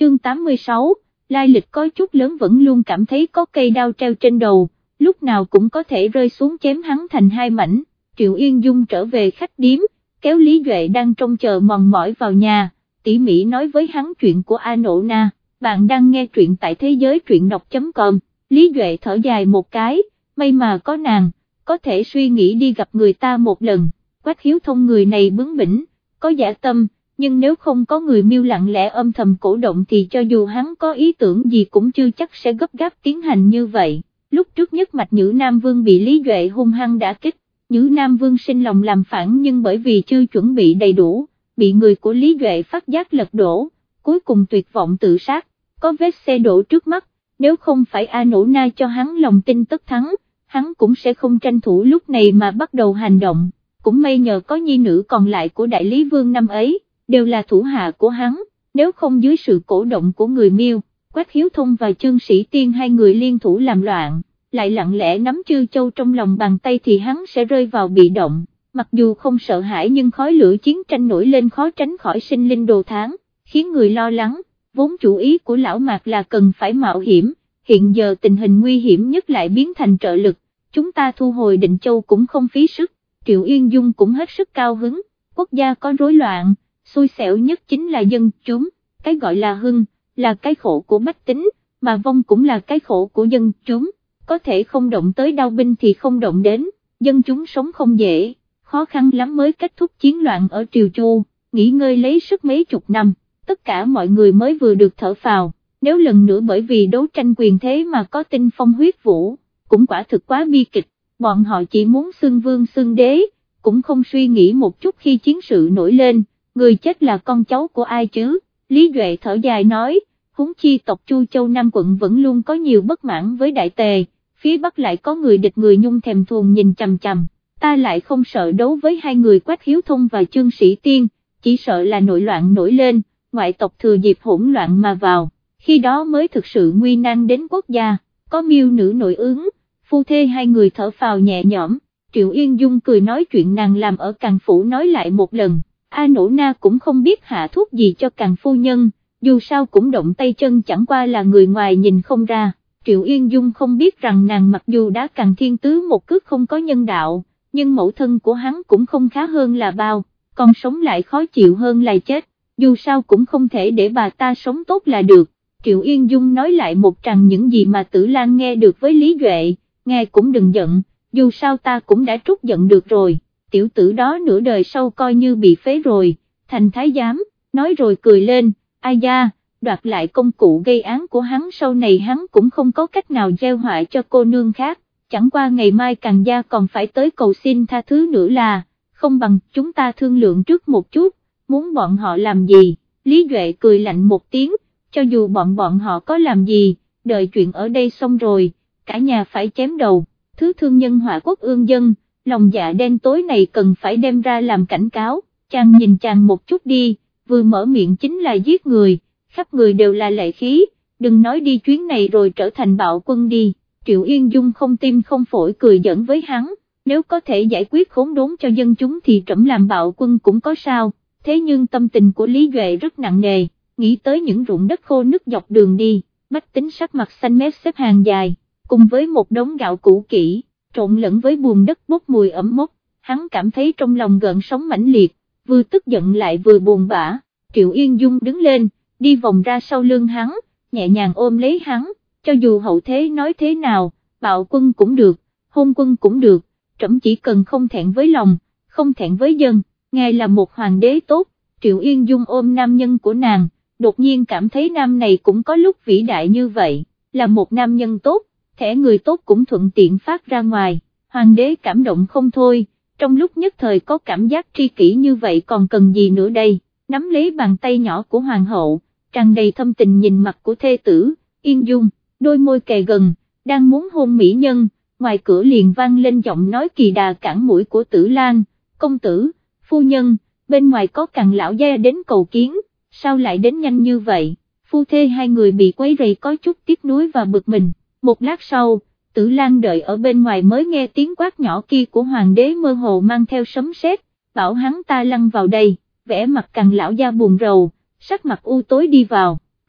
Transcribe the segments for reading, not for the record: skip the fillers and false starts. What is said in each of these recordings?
chương 86, lai lịch có chút lớn vẫn luôn cảm thấy có cây đao treo trên đầu, lúc nào cũng có thể rơi xuống chém hắn thành hai mảnh. Triệu Yên Dung trở về khách điếm, kéo Lý Duệ đang trông chờ mòn mỏi vào nhà, tỉ mỉ nói với hắn chuyện của A Nộ Na. Bạn đang nghe truyện tại thế giới truyện đọc.com. Lý Duệ thở dài một cái, may mà có nàng, có thể suy nghĩ đi gặp người ta một lần. Quách Hiếu Thông người này bướng bỉnh, có dã tâm, nhưng nếu không có người Miêu lặng lẽ âm thầm cổ động thì cho dù hắn có ý tưởng gì cũng chưa chắc sẽ gấp gáp tiến hành như vậy. Lúc trước nhất mạch Nhữ Nam Vương bị Lý Duệ hung hăng đả kích, Nhữ Nam Vương sinh lòng làm phản nhưng bởi vì chưa chuẩn bị đầy đủ, bị người của Lý Duệ phát giác lật đổ, cuối cùng tuyệt vọng tự sát, có vết xe đổ trước mắt, nếu không phải A Nỗ Na cho hắn lòng tin tất thắng, hắn cũng sẽ không tranh thủ lúc này mà bắt đầu hành động. Cũng may nhờ có nhi nữ còn lại của Đại Lý Vương năm ấy, đều là thủ hạ của hắn, nếu không dưới sự cổ động của người Miêu, Quách Hiếu Thông và Chương Sĩ Tiên hai người liên thủ làm loạn, lại lặng lẽ nắm Chư Châu trong lòng bàn tay thì hắn sẽ rơi vào bị động, mặc dù không sợ hãi nhưng khói lửa chiến tranh nổi lên khó tránh khỏi sinh linh đồ tháng, khiến người lo lắng, vốn chủ ý của lão Mạc là cần phải mạo hiểm, hiện giờ tình hình nguy hiểm nhất lại biến thành trợ lực, chúng ta thu hồi Định Châu cũng không phí sức. Triệu Yên Dung cũng hết sức cao hứng, quốc gia có rối loạn, xui xẻo nhất chính là dân chúng, cái gọi là hưng, là cái khổ của bách tính, mà vong cũng là cái khổ của dân chúng, có thể không động tới đao binh thì không động đến, dân chúng sống không dễ, khó khăn lắm mới kết thúc chiến loạn ở Triều Chu, nghỉ ngơi lấy sức mấy chục năm, tất cả mọi người mới vừa được thở phào, nếu lần nữa bởi vì đấu tranh quyền thế mà có tinh phong huyết vũ, cũng quả thực quá bi kịch. Bọn họ chỉ muốn xưng vương xưng đế, cũng không suy nghĩ một chút khi chiến sự nổi lên, người chết là con cháu của ai chứ, Lý Duệ thở dài nói, huống chi tộc Chu Châu Nam quận vẫn luôn có nhiều bất mãn với Đại Tề, phía Bắc lại có người địch người Nhung thèm thuồng nhìn chằm chằm, ta lại không sợ đấu với hai người Quách Hiếu Thông và Chương Sĩ Tiên, chỉ sợ là nội loạn nổi lên, ngoại tộc thừa dịp hỗn loạn mà vào, khi đó mới thực sự nguy nan đến quốc gia, có Miêu nữ nội ứng. Phu thê hai người thở phào nhẹ nhõm, Triệu Yên Dung cười nói chuyện nàng làm ở Càn Phủ nói lại một lần, A Nỗ Na cũng không biết hạ thuốc gì cho Càn phu nhân, dù sao cũng động tay chân chẳng qua là người ngoài nhìn không ra, Triệu Yên Dung không biết rằng nàng mặc dù đã Càn Thiên Tứ một cước không có nhân đạo, nhưng mẫu thân của hắn cũng không khá hơn là bao, còn sống lại khó chịu hơn là chết, dù sao cũng không thể để bà ta sống tốt là được, Triệu Yên Dung nói lại một tràng những gì mà Tử Lan nghe được với Lý Duệ. Ngài cũng đừng giận, dù sao ta cũng đã trút giận được rồi, tiểu tử đó nửa đời sau coi như bị phế rồi, thành thái giám, nói rồi cười lên, ai da, đoạt lại công cụ gây án của hắn sau này hắn cũng không có cách nào gieo họa cho cô nương khác, chẳng qua ngày mai Càn gia còn phải tới cầu xin tha thứ nữa là, không bằng chúng ta thương lượng trước một chút, muốn bọn họ làm gì, Lý Duệ cười lạnh một tiếng, cho dù bọn họ có làm gì, đợi chuyện ở đây xong rồi. Cả nhà phải chém đầu, thứ thương nhân họa quốc ương dân, lòng dạ đen tối này cần phải đem ra làm cảnh cáo, chàng nhìn chàng một chút đi, vừa mở miệng chính là giết người, khắp người đều là lệ khí, đừng nói đi chuyến này rồi trở thành bạo quân đi, Triệu Yên Dung không tim không phổi cười giỡn với hắn, nếu có thể giải quyết khốn đốn cho dân chúng thì trẫm làm bạo quân cũng có sao, thế nhưng tâm tình của Lý Duệ rất nặng nề, nghĩ tới những ruộng đất khô nứt dọc đường đi, bách tính sắc mặt xanh mét xếp hàng dài. Cùng với một đống gạo cũ kỹ, trộn lẫn với bùn đất bốc mùi ẩm mốc, hắn cảm thấy trong lòng gợn sóng mãnh liệt, vừa tức giận lại vừa buồn bã, Triệu Yên Dung đứng lên, đi vòng ra sau lưng hắn, nhẹ nhàng ôm lấy hắn, cho dù hậu thế nói thế nào, bạo quân cũng được, hôn quân cũng được, trẫm chỉ cần không thẹn với lòng, không thẹn với dân, ngài là một hoàng đế tốt, Triệu Yên Dung ôm nam nhân của nàng, đột nhiên cảm thấy nam này cũng có lúc vĩ đại như vậy, là một nam nhân tốt. Thẻ người tốt cũng thuận tiện phát ra ngoài, hoàng đế cảm động không thôi, trong lúc nhất thời có cảm giác tri kỷ như vậy còn cần gì nữa đây, nắm lấy bàn tay nhỏ của hoàng hậu, tràn đầy thâm tình nhìn mặt của thê tử, Yên Dung, đôi môi kề gần, đang muốn hôn mỹ nhân, ngoài cửa liền vang lên giọng nói kỳ đà cản mũi của Tử Lan, công tử, phu nhân, bên ngoài có Càn lão gia đến cầu kiến, sao lại đến nhanh như vậy, phu thê hai người bị quấy rầy có chút tiếc nuối và bực mình. Một lát sau, Tử Lan đợi ở bên ngoài mới nghe tiếng quát nhỏ kia của hoàng đế mơ hồ mang theo sấm sét, bảo hắn ta lăn vào đây, vẻ mặt Càn lão gia buồn rầu, sắc mặt u tối đi vào,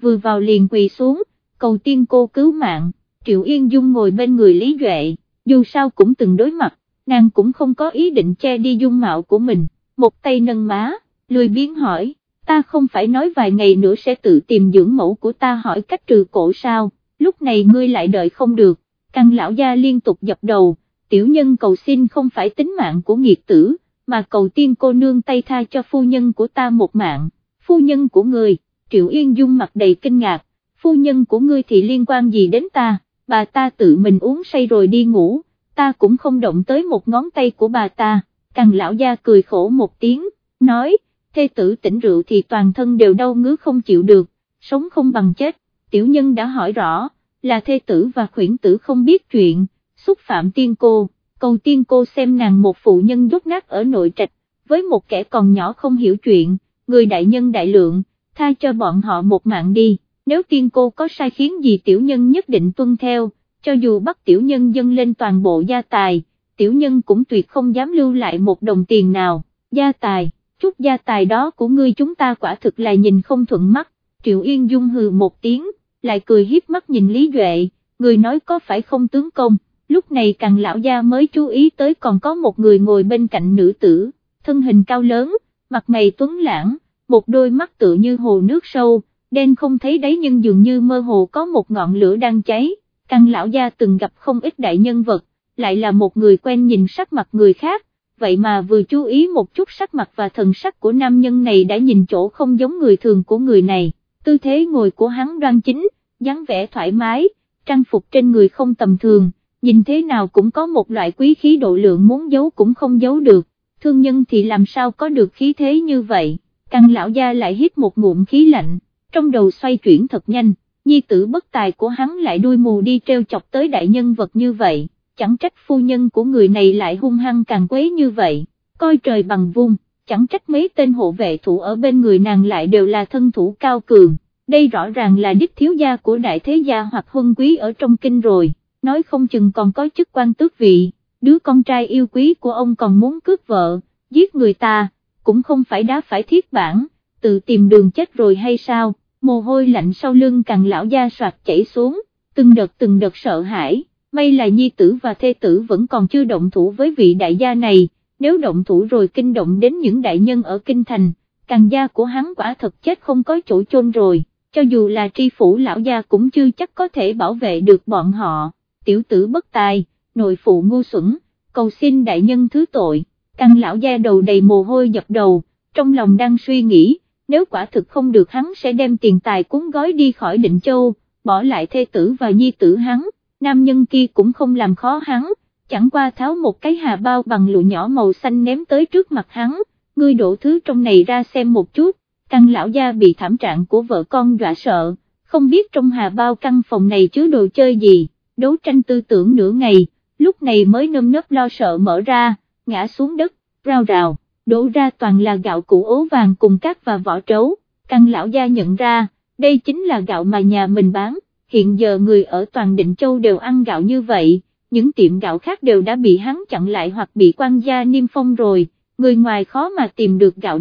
vừa vào liền quỳ xuống, cầu tiên cô cứu mạng. Triệu Yên Dung ngồi bên người Lý Duệ, dù sao cũng từng đối mặt, nàng cũng không có ý định che đi dung mạo của mình, một tay nâng má, lười biếng hỏi, ta không phải nói vài ngày nữa sẽ tự tìm dưỡng mẫu của ta hỏi cách trừ cổ sao, lúc này ngươi lại đợi không được. Căn lão gia liên tục dập đầu, tiểu nhân cầu xin không phải tính mạng của nghiệt tử, mà cầu tiên cô nương tay tha cho phu nhân của ta một mạng. Phu nhân của ngươi? Triệu Yên Dung mặt đầy kinh ngạc, phu nhân của ngươi thì liên quan gì đến ta, bà ta tự mình uống say rồi đi ngủ, ta cũng không động tới một ngón tay của bà ta. Căn lão gia cười khổ một tiếng, nói, thê tử tỉnh rượu thì toàn thân đều đau ngứa không chịu được, sống không bằng chết, tiểu nhân đã hỏi rõ, là thê tử và khuyển tử không biết chuyện, xúc phạm tiên cô, cầu tiên cô xem nàng một phụ nhân dốt nát ở nội trạch, với một kẻ còn nhỏ không hiểu chuyện, người đại nhân đại lượng, tha cho bọn họ một mạng đi, nếu tiên cô có sai khiến gì tiểu nhân nhất định tuân theo, cho dù bắt tiểu nhân dâng lên toàn bộ gia tài, tiểu nhân cũng tuyệt không dám lưu lại một đồng tiền nào. Gia tài, chút gia tài đó của ngươi chúng ta quả thực là nhìn không thuận mắt. Triệu Yên Dung hừ một tiếng, lại cười hiếp mắt nhìn Lý Duệ, người nói có phải không tướng công. Lúc này Càn lão gia mới chú ý tới còn có một người ngồi bên cạnh nữ tử, thân hình cao lớn, mặt mày tuấn lãng, một đôi mắt tựa như hồ nước sâu, đen không thấy đáy nhưng dường như mơ hồ có một ngọn lửa đang cháy. Càn lão gia từng gặp không ít đại nhân vật, lại là một người quen nhìn sắc mặt người khác, vậy mà vừa chú ý một chút sắc mặt và thần sắc của nam nhân này đã nhìn chỗ không giống người thường của người này, tư thế ngồi của hắn đoan chính, dáng vẻ thoải mái, trang phục trên người không tầm thường, nhìn thế nào cũng có một loại quý khí độ lượng muốn giấu cũng không giấu được, thương nhân thì làm sao có được khí thế như vậy. Càn lão gia lại hít một ngụm khí lạnh, trong đầu xoay chuyển thật nhanh, nhi tử bất tài của hắn lại đuôi mù đi treo chọc tới đại nhân vật như vậy, chẳng trách phu nhân của người này lại hung hăng càng quấy như vậy, coi trời bằng vung, chẳng trách mấy tên hộ vệ thủ ở bên người nàng lại đều là thân thủ cao cường, đây rõ ràng là đích thiếu gia của đại thế gia hoặc huân quý ở trong kinh rồi, nói không chừng còn có chức quan tước vị, đứa con trai yêu quý của ông còn muốn cướp vợ, giết người ta, cũng không phải đá phải thiết bản, tự tìm đường chết rồi hay sao. Mồ hôi lạnh sau lưng Càn lão gia soạt chảy xuống, từng đợt sợ hãi, may là nhi tử và thê tử vẫn còn chưa động thủ với vị đại gia này, nếu động thủ rồi kinh động đến những đại nhân ở kinh thành, Càn gia của hắn quả thật chết không có chỗ chôn rồi, cho dù là tri phủ lão gia cũng chưa chắc có thể bảo vệ được bọn họ. Tiểu tử bất tài, nội phụ ngu xuẩn, cầu xin đại nhân thứ tội. Càn lão gia đầu đầy mồ hôi dập đầu, trong lòng đang suy nghĩ, nếu quả thực không được hắn sẽ đem tiền tài cuốn gói đi khỏi Định Châu, bỏ lại thê tử và nhi tử hắn. Nam nhân kia cũng không làm khó hắn, chẳng qua tháo một cái hà bao bằng lụa nhỏ màu xanh ném tới trước mặt hắn, ngươi đổ thứ trong này ra xem một chút. Càn lão gia bị thảm trạng của vợ con dọa sợ, không biết trong hà bao căn phòng này chứa đồ chơi gì, đấu tranh tư tưởng nửa ngày, lúc này mới nơm nớp lo sợ mở ra, ngã xuống đất, rao rào, đổ ra toàn là gạo củ ố vàng cùng cát và vỏ trấu. Càn lão gia nhận ra, đây chính là gạo mà nhà mình bán. Hiện giờ người ở toàn Định Châu đều ăn gạo như vậy, những tiệm gạo khác đều đã bị hắn chặn lại hoặc bị quan gia niêm phong rồi, người ngoài khó mà tìm được gạo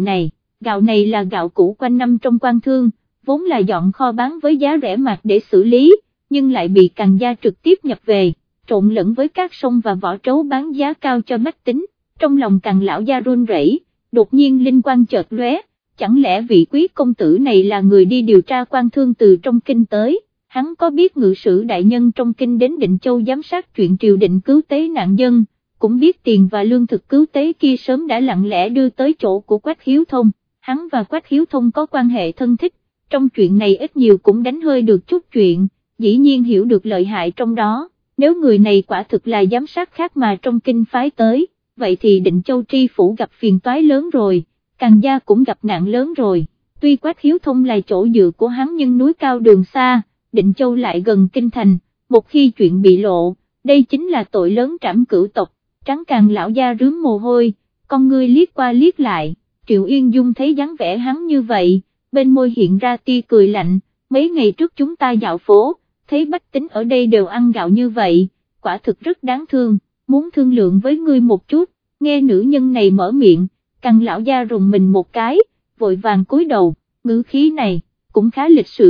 này là gạo cũ quanh năm trong quan thương, vốn là dọn kho bán với giá rẻ mạt để xử lý, nhưng lại bị Càn gia trực tiếp nhập về, trộn lẫn với các sông và vỏ trấu bán giá cao cho bách tính. Trong lòng Càn lão gia run rẩy, đột nhiên linh quang chợt lóe, chẳng lẽ vị quý công tử này là người đi điều tra quan thương từ trong kinh tới? Hắn có biết ngự sử đại nhân trong kinh đến Định Châu giám sát chuyện triều định cứu tế nạn dân, cũng biết tiền và lương thực cứu tế kia sớm đã lặng lẽ đưa tới chỗ của Quách Hiếu Thông, hắn và Quách Hiếu Thông có quan hệ thân thích, trong chuyện này ít nhiều cũng đánh hơi được chút chuyện, dĩ nhiên hiểu được lợi hại trong đó, nếu người này quả thực là giám sát khác mà trong kinh phái tới, vậy thì Định Châu tri phủ gặp phiền toái lớn rồi, Càn gia cũng gặp nạn lớn rồi, tuy Quách Hiếu Thông là chỗ dựa của hắn nhưng núi cao đường xa, Định Châu lại gần kinh thành, một khi chuyện bị lộ, đây chính là tội lớn trảm cửu tộc. Trắng Càn lão gia rướm mồ hôi, con ngươi liếc qua liếc lại, Triệu Yên Dung thấy dáng vẻ hắn như vậy, bên môi hiện ra tia cười lạnh, mấy ngày trước chúng ta dạo phố, thấy bách tính ở đây đều ăn gạo như vậy, quả thực rất đáng thương, muốn thương lượng với ngươi một chút. Nghe nữ nhân này mở miệng, Càn lão gia rùng mình một cái, vội vàng cúi đầu, ngữ khí này cũng khá lịch sự,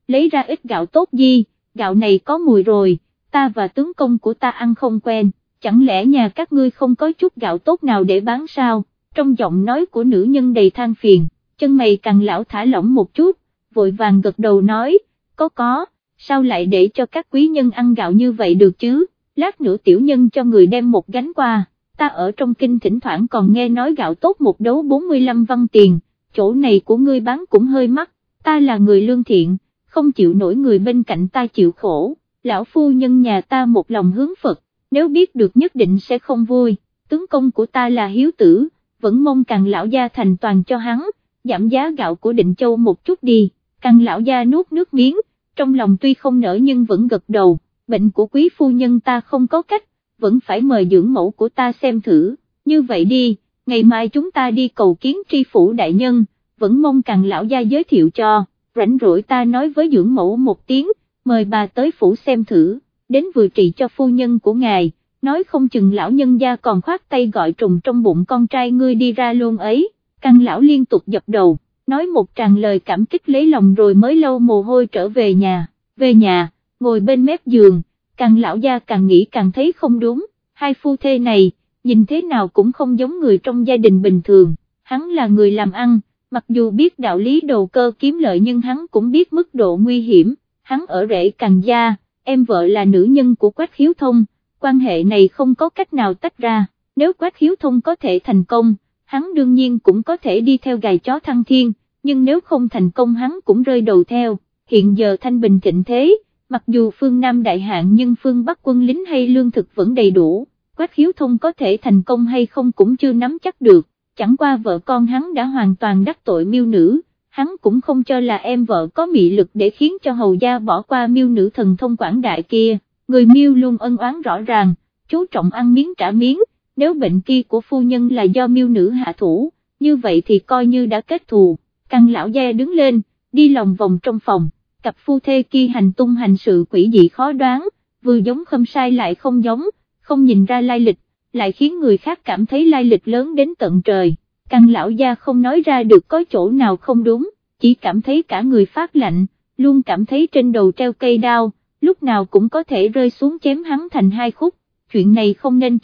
lấy ra ít gạo tốt gì, gạo này có mùi rồi, ta và tướng công của ta ăn không quen, chẳng lẽ nhà các ngươi không có chút gạo tốt nào để bán sao? Trong giọng nói của nữ nhân đầy than phiền, chân mày Càng lão thả lỏng một chút, vội vàng gật đầu nói, có, sao lại để cho các quý nhân ăn gạo như vậy được chứ, lát nữa tiểu nhân cho người đem một gánh qua, ta ở trong kinh thỉnh thoảng còn nghe nói gạo tốt một đấu 45 văn tiền, chỗ này của ngươi bán cũng hơi mắc, ta là người lương thiện, không chịu nổi người bên cạnh ta chịu khổ, lão phu nhân nhà ta một lòng hướng Phật, nếu biết được nhất định sẽ không vui, tướng công của ta là hiếu tử, vẫn mong Càng lão gia thành toàn cho hắn, giảm giá gạo của Định Châu một chút đi, Càng lão gia nuốt nước miếng, trong lòng tuy không nỡ nhưng vẫn gật đầu, bệnh của quý phu nhân ta không có cách, vẫn phải mời dưỡng mẫu của ta xem thử, như vậy đi, ngày mai chúng ta đi cầu kiến tri phủ đại nhân, vẫn mong Càng lão gia giới thiệu cho, rảnh rỗi ta nói với dưỡng mẫu một tiếng, mời bà tới phủ xem thử, đến vừa trị cho phu nhân của ngài, nói không chừng lão nhân gia còn khoát tay gọi trùng trong bụng con trai ngươi đi ra luôn ấy, Càng lão liên tục dập đầu, nói một tràng lời cảm kích lấy lòng rồi mới lau mồ hôi trở về nhà, ngồi bên mép giường, Càng lão gia càng nghĩ càng thấy không đúng, hai phu thê này, nhìn thế nào cũng không giống người trong gia đình bình thường, hắn là người làm ăn, mặc dù biết đạo lý đầu cơ kiếm lợi nhưng hắn cũng biết mức độ nguy hiểm, hắn ở rễ Càng gia, em vợ là nữ nhân của Quách Khiếu Thông, quan hệ này không có cách nào tách ra, nếu Quách Khiếu Thông có thể thành công, hắn đương nhiên cũng có thể đi theo gài chó thăng thiên, nhưng nếu không thành công hắn cũng rơi đầu theo, hiện giờ thanh bình thịnh thế, mặc dù phương Nam đại hạn nhưng phương Bắc quân lính hay lương thực vẫn đầy đủ, Quách Khiếu Thông có thể thành công hay không cũng chưa nắm chắc được, chẳng qua vợ con hắn đã hoàn toàn đắc tội miêu nữ, hắn cũng không cho là em vợ có mị lực để khiến cho hầu gia bỏ qua miêu nữ thần thông quảng đại kia, người miêu luôn ân oán rõ ràng, chú trọng ăn miếng trả miếng, nếu bệnh kia của phu nhân là do miêu nữ hạ thủ, như vậy thì coi như đã kết thù, Càng lão gia đứng lên, đi lòng vòng trong phòng, cặp phu thê kia hành tung hành sự quỷ dị khó đoán, vừa giống không sai lại không giống, không nhìn ra lai lịch, lại khiến người khác cảm thấy lai lịch lớn đến tận trời, Càng lão gia không nói ra được có chỗ nào không đúng, chỉ cảm thấy cả người phát lạnh, luôn cảm thấy trên đầu treo cây đao, lúc nào cũng có thể rơi xuống chém hắn thành hai khúc, chuyện này không nên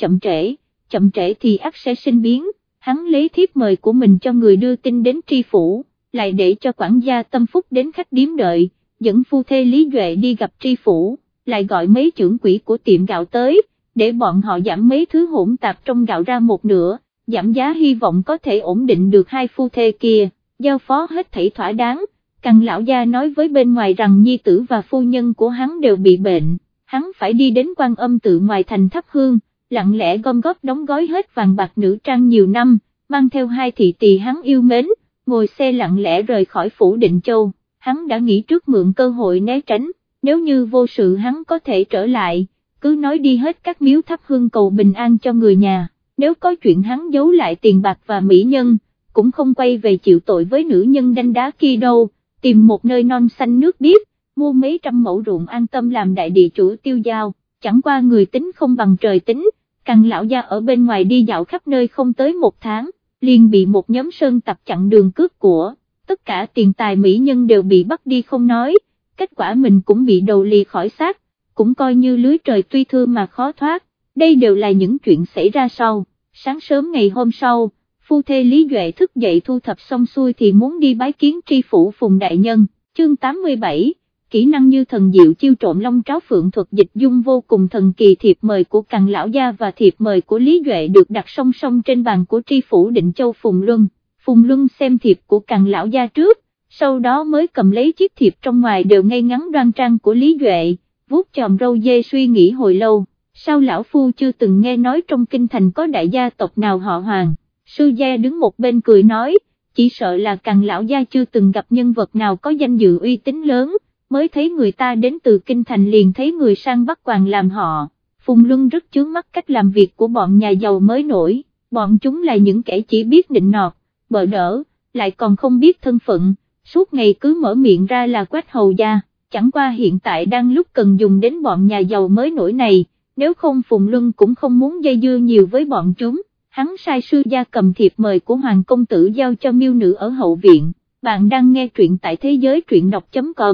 chậm trễ thì ắt sẽ sinh biến, hắn lấy thiếp mời của mình cho người đưa tin đến tri phủ, lại để cho quản gia Tâm Phúc đến khách điếm đợi, dẫn phu thê Lý Duệ đi gặp tri phủ, lại gọi mấy trưởng quỹ của tiệm gạo tới, để bọn họ giảm mấy thứ hỗn tạp trong gạo ra một nửa, giảm giá hy vọng có thể ổn định được hai phu thê kia, giao phó hết thảy thỏa đáng. Càng lão gia nói với bên ngoài rằng nhi tử và phu nhân của hắn đều bị bệnh, hắn phải đi đến Quan Âm tự ngoài thành thắp hương, lặng lẽ gom góp đóng gói hết vàng bạc nữ trang nhiều năm, mang theo hai thị tỳ hắn yêu mến, ngồi xe lặng lẽ rời khỏi phủ Định Châu, hắn đã nghĩ trước mượn cơ hội né tránh, nếu như vô sự hắn có thể trở lại, cứ nói đi hết các miếu thắp hương cầu bình an cho người nhà, nếu có chuyện hắn giấu lại tiền bạc và mỹ nhân, cũng không quay về chịu tội với nữ nhân đanh đá kia đâu. Tìm một nơi non xanh nước biếc, mua mấy trăm mẫu ruộng an tâm làm đại địa chủ tiêu dao, chẳng qua người tính không bằng trời tính, Càng lão gia ở bên ngoài đi dạo khắp nơi không tới một tháng, liền bị một nhóm sơn tặc chặn đường cướp của, tất cả tiền tài mỹ nhân đều bị bắt đi không nói, kết quả mình cũng bị đầu lìa khỏi xác, cũng coi như lưới trời tuy thưa mà khó thoát, đây đều là những chuyện xảy ra sau, sáng sớm ngày hôm sau. Phu thê Lý Duệ thức dậy thu thập xong xuôi thì muốn đi bái kiến tri phủ Phùng Đại Nhân, chương 87, kỹ năng như thần diệu chiêu trộm long tráo phượng thuật dịch dung vô cùng thần kỳ. Thiệp mời của Càng lão gia và thiệp mời của Lý Duệ được đặt song song trên bàn của tri phủ Định Châu Phùng Luân xem thiệp của Càng lão gia trước, sau đó mới cầm lấy chiếc thiệp trong ngoài đều ngay ngắn đoan trang của Lý Duệ, vuốt chòm râu dê suy nghĩ hồi lâu, sao lão phu chưa từng nghe nói trong kinh thành có đại gia tộc nào họ Hoàng. Sư gia đứng một bên cười nói, chỉ sợ là Càng lão gia chưa từng gặp nhân vật nào có danh dự uy tín lớn, mới thấy người ta đến từ kinh thành liền thấy người sang bắt quàng làm họ. Phùng Luân rất chướng mắt cách làm việc của bọn nhà giàu mới nổi, bọn chúng là những kẻ chỉ biết nịnh nọt, bợ đỡ, lại còn không biết thân phận, suốt ngày cứ mở miệng ra là Quách hầu gia, chẳng qua hiện tại đang lúc cần dùng đến bọn nhà giàu mới nổi này, nếu không Phùng Luân cũng không muốn dây dưa nhiều với bọn chúng. Hắn sai sư gia cầm thiệp mời của Hoàng công tử giao cho miêu nữ ở hậu viện, bạn đang nghe truyện tại thế giới truyện đọc.com,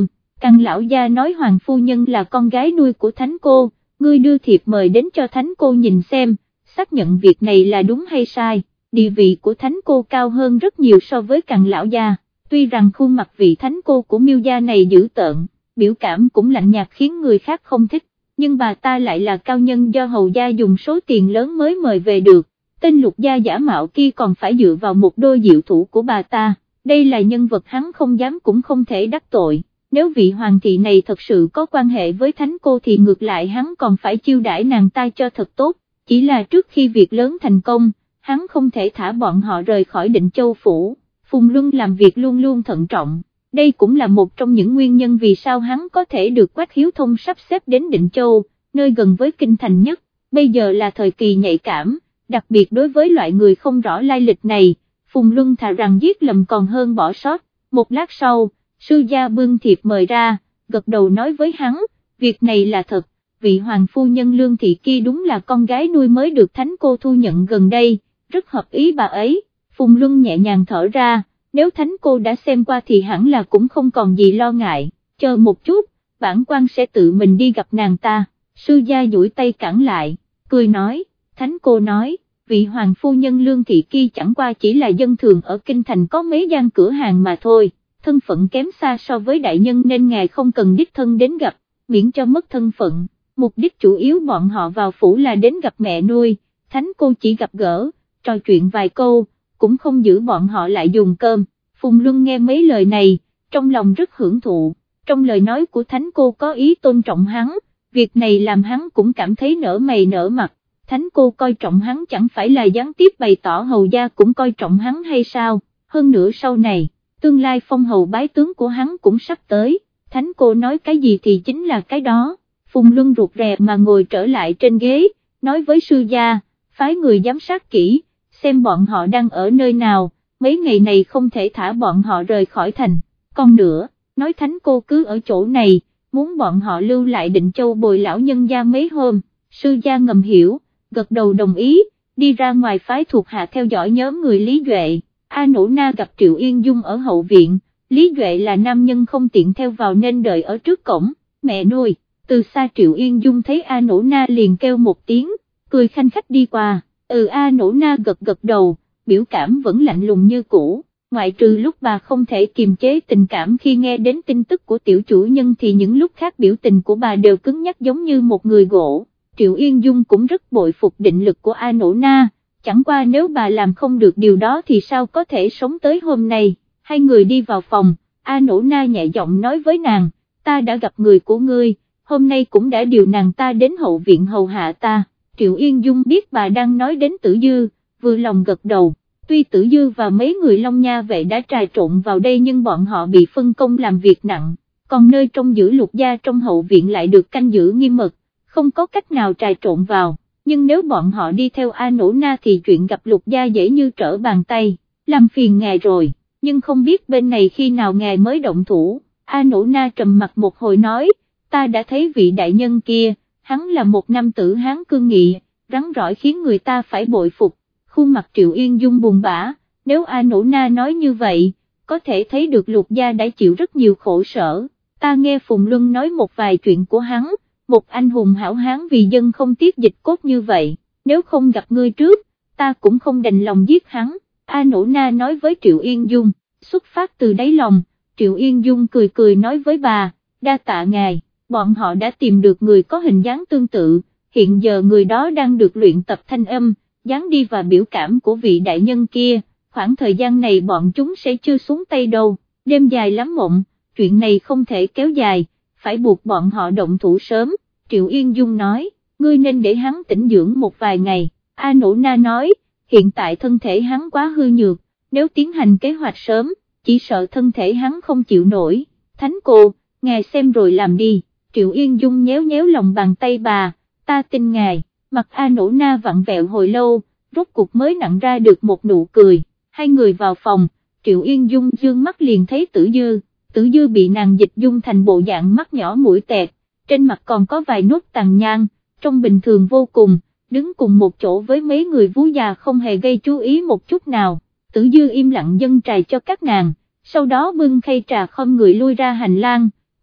Càng lão gia nói Hoàng phu nhân là con gái nuôi của thánh cô, ngươi đưa thiệp mời đến cho thánh cô nhìn xem, xác nhận việc này là đúng hay sai. Địa vị của thánh cô cao hơn rất nhiều so với Càng lão gia, tuy rằng khuôn mặt vị thánh cô của Miêu gia này dữ tợn, biểu cảm cũng lạnh nhạt khiến người khác không thích, nhưng bà ta lại là cao nhân do hầu gia dùng số tiền lớn mới mời về được, tên Lục gia giả mạo kia còn phải dựa vào một đôi diệu thủ của bà ta, đây là nhân vật hắn không dám cũng không thể đắc tội. Nếu vị hoàng thị này thật sự có quan hệ với thánh cô thì ngược lại hắn còn phải chiêu đãi nàng ta cho thật tốt, chỉ là trước khi việc lớn thành công, hắn không thể thả bọn họ rời khỏi Định Châu phủ. Phùng Luân làm việc luôn luôn thận trọng, đây cũng là một trong những nguyên nhân vì sao hắn có thể được Quách Hiếu Thông sắp xếp đến Định Châu, nơi gần với kinh thành nhất, bây giờ là thời kỳ nhạy cảm, đặc biệt đối với loại người không rõ lai lịch này, Phùng Luân thà rằng giết lầm còn hơn bỏ sót. Một lát sau, sư gia bưng thiệp mời ra, gật đầu nói với hắn, việc này là thật, vị hoàng phu nhân Lương Thị kia đúng là con gái nuôi mới được thánh cô thu nhận gần đây, rất hợp ý bà ấy. Phùng Luân nhẹ nhàng thở ra, nếu thánh cô đã xem qua thì hẳn là cũng không còn gì lo ngại, chờ một chút, bản quan sẽ tự mình đi gặp nàng ta. Sư gia duỗi tay cản lại, cười nói, thánh cô nói, vị hoàng phu nhân Lương Thị kia chẳng qua chỉ là dân thường ở kinh thành có mấy gian cửa hàng mà thôi, thân phận kém xa so với đại nhân nên ngài không cần đích thân đến gặp, miễn cho mất thân phận, mục đích chủ yếu bọn họ vào phủ là đến gặp mẹ nuôi, thánh cô chỉ gặp gỡ, trò chuyện vài câu, cũng không giữ bọn họ lại dùng cơm. Phùng Luân nghe mấy lời này, trong lòng rất hưởng thụ, trong lời nói của thánh cô có ý tôn trọng hắn, việc này làm hắn cũng cảm thấy nở mày nở mặt, thánh cô coi trọng hắn chẳng phải là gián tiếp bày tỏ hầu gia cũng coi trọng hắn hay sao, hơn nữa sau này, tương lai phong hầu bái tướng của hắn cũng sắp tới, thánh cô nói cái gì thì chính là cái đó. Phùng Luân ruột rè mà ngồi trở lại trên ghế, nói với sư gia, phái người giám sát kỹ, xem bọn họ đang ở nơi nào, mấy ngày này không thể thả bọn họ rời khỏi thành, còn nữa, nói thánh cô cứ ở chỗ này, muốn bọn họ lưu lại Định Châu bồi lão nhân gia mấy hôm, sư gia ngầm hiểu, gật đầu đồng ý, đi ra ngoài phái thuộc hạ theo dõi nhóm người Lý Duệ. A Nỗ Na gặp Triệu Yên Dung ở hậu viện, Lý Duệ là nam nhân không tiện theo vào nên đợi ở trước cổng, mẹ nuôi, từ xa Triệu Yên Dung thấy A Nỗ Na liền kêu một tiếng, cười khanh khách đi qua, A Nỗ Na gật gật đầu, biểu cảm vẫn lạnh lùng như cũ, ngoại trừ lúc bà không thể kiềm chế tình cảm khi nghe đến tin tức của tiểu chủ nhân thì những lúc khác biểu tình của bà đều cứng nhắc giống như một người gỗ. Triệu Yên Dung cũng rất bội phục định lực của A Nỗ Na, chẳng qua nếu bà làm không được điều đó thì sao có thể sống tới hôm nay. Hai người đi vào phòng, A Nỗ Na nhẹ giọng nói với nàng, ta đã gặp người của ngươi, hôm nay cũng đã điều nàng ta đến hậu viện hầu hạ ta. Triệu Yên Dung biết bà đang nói đến Tử Dư, vừa lòng gật đầu, tuy Tử Dư và mấy người Long Nha vệ đã trà trộn vào đây nhưng bọn họ bị phân công làm việc nặng, còn nơi trông giữ Lục gia trong hậu viện lại được canh giữ nghiêm mật, không có cách nào trà trộn vào, nhưng nếu bọn họ đi theo A Nỗ Na thì chuyện gặp Lục gia dễ như trở bàn tay, làm phiền ngài rồi, nhưng không biết bên này khi nào ngài mới động thủ. A Nỗ Na trầm mặt một hồi nói, ta đã thấy vị đại nhân kia, hắn là một nam tử Hán cương nghị, rắn rỏi khiến người ta phải bội phục. Khuôn mặt Triệu Yên Dung buồn bã, nếu A Nỗ Na nói như vậy, có thể thấy được Lục gia đã chịu rất nhiều khổ sở, ta nghe Phùng Luân nói một vài chuyện của hắn, một anh hùng hảo hán vì dân không tiếc dịch cốt như vậy, nếu không gặp ngươi trước, ta cũng không đành lòng giết hắn. A Nỗ Na nói với Triệu Yên Dung, xuất phát từ đáy lòng, Triệu Yên Dung cười cười nói với bà, đa tạ ngài, bọn họ đã tìm được người có hình dáng tương tự, hiện giờ người đó đang được luyện tập thanh âm, dáng đi và biểu cảm của vị đại nhân kia, khoảng thời gian này bọn chúng sẽ chưa xuống tay đâu, đêm dài lắm mộng, chuyện này không thể kéo dài, phải buộc bọn họ động thủ sớm. Triệu Yên Dung nói, ngươi nên để hắn tĩnh dưỡng một vài ngày. A Nỗ Na nói, hiện tại thân thể hắn quá hư nhược, nếu tiến hành kế hoạch sớm, chỉ sợ thân thể hắn không chịu nổi. Thánh cô, ngài xem rồi làm đi. Triệu Yên Dung nhéo nhéo lòng bàn tay bà, ta tin ngài. Mặt A Nỗ Na vặn vẹo hồi lâu, rốt cuộc mới nặn ra được một nụ cười. Hai người vào phòng, Triệu Yên Dung dương mắt liền thấy Tử Dư. Tử Dư bị nàng dịch dung thành bộ dạng mắt nhỏ mũi tẹt, trên mặt còn có vài nốt tàn nhang, trông bình thường vô cùng, đứng cùng một chỗ với mấy người vú già không hề gây chú ý một chút nào. Tử Dư im lặng dâng trà cho các nàng, sau đó bưng khay trà không người lui ra hành lang,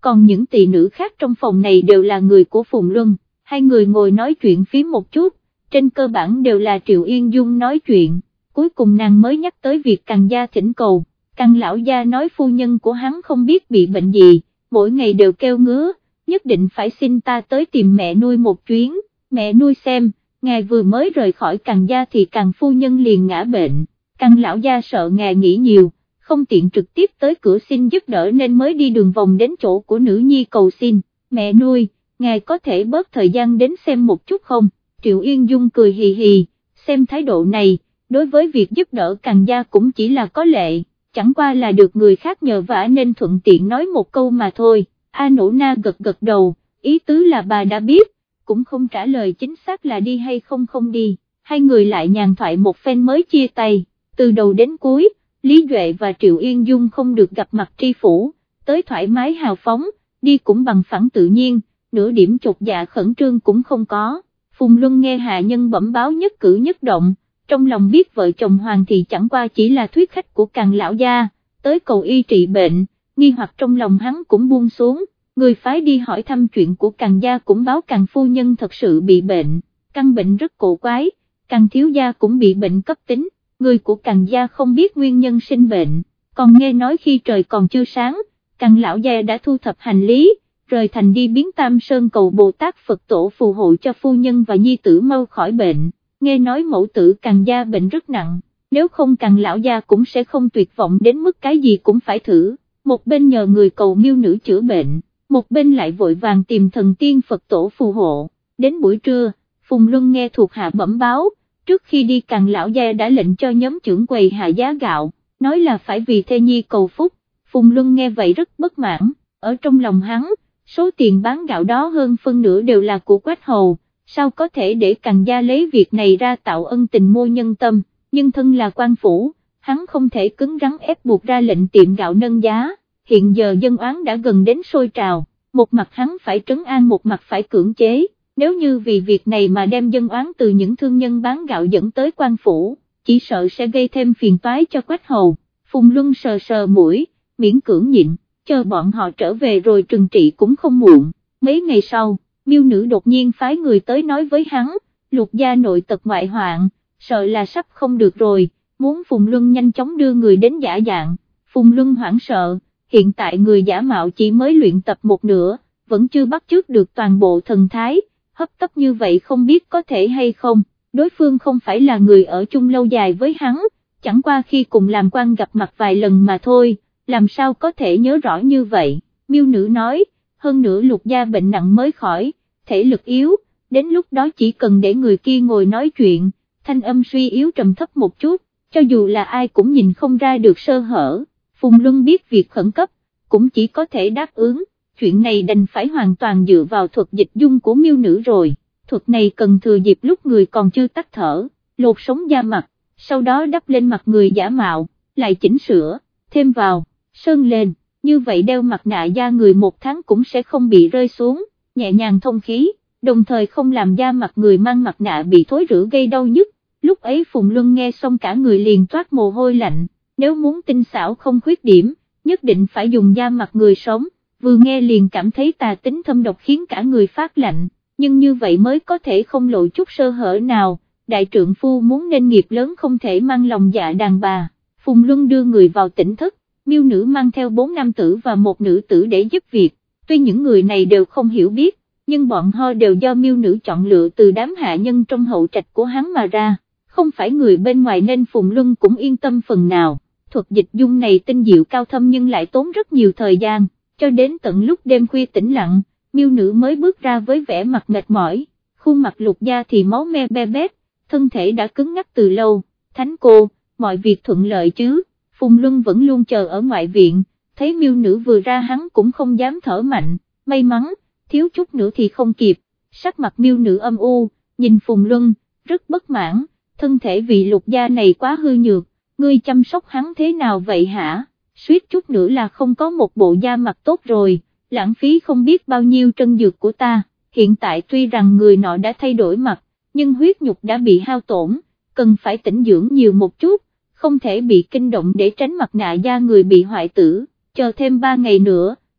còn những tỳ nữ khác trong phòng này đều là người của Phùng Luân, hai người ngồi nói chuyện phím một chút, trên cơ bản đều là Triệu Yên Dung nói chuyện, cuối cùng nàng mới nhắc tới việc Càn gia thỉnh cầu, Càn lão gia nói phu nhân của hắn không biết bị bệnh gì, mỗi ngày đều kêu ngứa, nhất định phải xin ta tới tìm mẹ nuôi một chuyến, mẹ nuôi xem, ngài vừa mới rời khỏi Càn gia thì Càn phu nhân liền ngã bệnh, Càn lão gia sợ ngài nghĩ nhiều, không tiện trực tiếp tới cửa xin giúp đỡ nên mới đi đường vòng đến chỗ của nữ nhi cầu xin, mẹ nuôi, ngài có thể bớt thời gian đến xem một chút không? Triệu Yên Dung cười hì hì, xem thái độ này, đối với việc giúp đỡ Càn gia cũng chỉ là có lệ, chẳng qua là được người khác nhờ vả nên thuận tiện nói một câu mà thôi. A Nỗ Na gật gật đầu, ý tứ là bà đã biết, cũng không trả lời chính xác là đi hay không đi, hai người lại nhàn thoại một phen mới chia tay, từ đầu đến cuối, Lý Duệ và Triệu Yên Dung không được gặp mặt tri phủ, tới thoải mái hào phóng, đi cũng bằng phẳng tự nhiên, nửa điểm chột dạ khẩn trương cũng không có. Phùng Luân nghe hạ nhân bẩm báo nhất cử nhất động, trong lòng biết vợ chồng Hoàng thì chẳng qua chỉ là thuyết khách của Càn lão gia, tới cầu y trị bệnh, nghi hoặc trong lòng hắn cũng buông xuống, người phái đi hỏi thăm chuyện của Càn gia cũng báo Càn phu nhân thật sự bị bệnh, căn bệnh rất cổ quái, Càn thiếu gia cũng bị bệnh cấp tính, người của Càn gia không biết nguyên nhân sinh bệnh, còn nghe nói khi trời còn chưa sáng, Càn lão gia đã thu thập hành lý, rời thành đi biến Tam Sơn cầu Bồ Tát Phật tổ phù hộ cho phu nhân và nhi tử mau khỏi bệnh, nghe nói mẫu tử Càn gia bệnh rất nặng, nếu không Càn lão gia cũng sẽ không tuyệt vọng đến mức cái gì cũng phải thử, một bên nhờ người cầu miêu nữ chữa bệnh, một bên lại vội vàng tìm thần tiên Phật tổ phù hộ, đến buổi trưa, Phùng Luân nghe thuộc hạ bẩm báo, trước khi đi Càn lão gia đã lệnh cho nhóm trưởng quầy hạ giá gạo, nói là phải vì thê nhi cầu phúc, Phùng Luân nghe vậy rất bất mãn, ở trong lòng hắn, số tiền bán gạo đó hơn phân nửa đều là của Quách Hầu, sao có thể để Càn gia lấy việc này ra tạo ân tình mua nhân tâm, nhưng thân là quan phủ, hắn không thể cứng rắn ép buộc ra lệnh tiệm gạo nâng giá, hiện giờ dân oán đã gần đến sôi trào, một mặt hắn phải trấn an một mặt phải cưỡng chế, nếu như vì việc này mà đem dân oán từ những thương nhân bán gạo dẫn tới quan phủ, chỉ sợ sẽ gây thêm phiền toái cho Quách Hầu. Phùng Luân sờ sờ mũi, miễn cưỡng nhịn, chờ bọn họ trở về rồi trừng trị cũng không muộn. Mấy ngày sau, miêu nữ đột nhiên phái người tới nói với hắn, Lục gia nội tật ngoại hoạn, sợ là sắp không được rồi, muốn Phùng Luân nhanh chóng đưa người đến giả dạng. Phùng Luân hoảng sợ, hiện tại người giả mạo chỉ mới luyện tập một nửa, vẫn chưa bắt chước được toàn bộ thần thái, hấp tấp như vậy không biết có thể hay không, đối phương không phải là người ở chung lâu dài với hắn, chẳng qua khi cùng làm quan gặp mặt vài lần mà thôi, làm sao có thể nhớ rõ như vậy. Miêu nữ nói, hơn nữa Lục gia bệnh nặng mới khỏi, thể lực yếu, đến lúc đó chỉ cần để người kia ngồi nói chuyện, thanh âm suy yếu trầm thấp một chút, cho dù là ai cũng nhìn không ra được sơ hở. Phùng Luân biết việc khẩn cấp, cũng chỉ có thể đáp ứng, chuyện này đành phải hoàn toàn dựa vào thuật dịch dung của miêu nữ rồi, thuật này cần thừa dịp lúc người còn chưa tắt thở, lột sống da mặt, sau đó đắp lên mặt người giả mạo, lại chỉnh sửa, thêm vào, sơn lên, như vậy đeo mặt nạ da người một tháng cũng sẽ không bị rơi xuống, nhẹ nhàng thông khí, đồng thời không làm da mặt người mang mặt nạ bị thối rữa gây đau nhức. Lúc ấy Phùng Luân nghe xong cả người liền toát mồ hôi lạnh, nếu muốn tinh xảo không khuyết điểm, nhất định phải dùng da mặt người sống, vừa nghe liền cảm thấy tà tính thâm độc khiến cả người phát lạnh, nhưng như vậy mới có thể không lộ chút sơ hở nào, đại trượng phu muốn nên nghiệp lớn không thể mang lòng dạ đàn bà. Phùng Luân đưa người vào tỉnh thất, miêu nữ mang theo 4 nam tử và 1 nữ tử để giúp việc, tuy những người này đều không hiểu biết, nhưng bọn họ đều do miêu nữ chọn lựa từ đám hạ nhân trong hậu trạch của hắn mà ra, không phải người bên ngoài nên Phùng Luân cũng yên tâm phần nào. Thuật dịch dung này tinh diệu cao thâm nhưng lại tốn rất nhiều thời gian, cho đến tận lúc đêm khuya tĩnh lặng, miêu nữ mới bước ra với vẻ mặt mệt mỏi, khuôn mặt Lục gia thì máu me be bét, thân thể đã cứng ngắc từ lâu. Thánh cô, mọi việc thuận lợi chứ? Phùng Luân vẫn luôn chờ ở ngoại viện, thấy miêu nữ vừa ra hắn cũng không dám thở mạnh, may mắn, thiếu chút nữa thì không kịp. Sắc mặt miêu nữ âm u, nhìn Phùng Luân, rất bất mãn, thân thể vị Lục gia này quá hư nhược, ngươi chăm sóc hắn thế nào vậy hả? Suýt chút nữa là không có một bộ da mặt tốt rồi, lãng phí không biết bao nhiêu trân dược của ta. Hiện tại tuy rằng người nọ đã thay đổi mặt, nhưng huyết nhục đã bị hao tổn, cần phải tĩnh dưỡng nhiều một chút, không thể bị kinh động để tránh mặt nạ da người bị hoại tử. Chờ thêm 3 ngày nữa,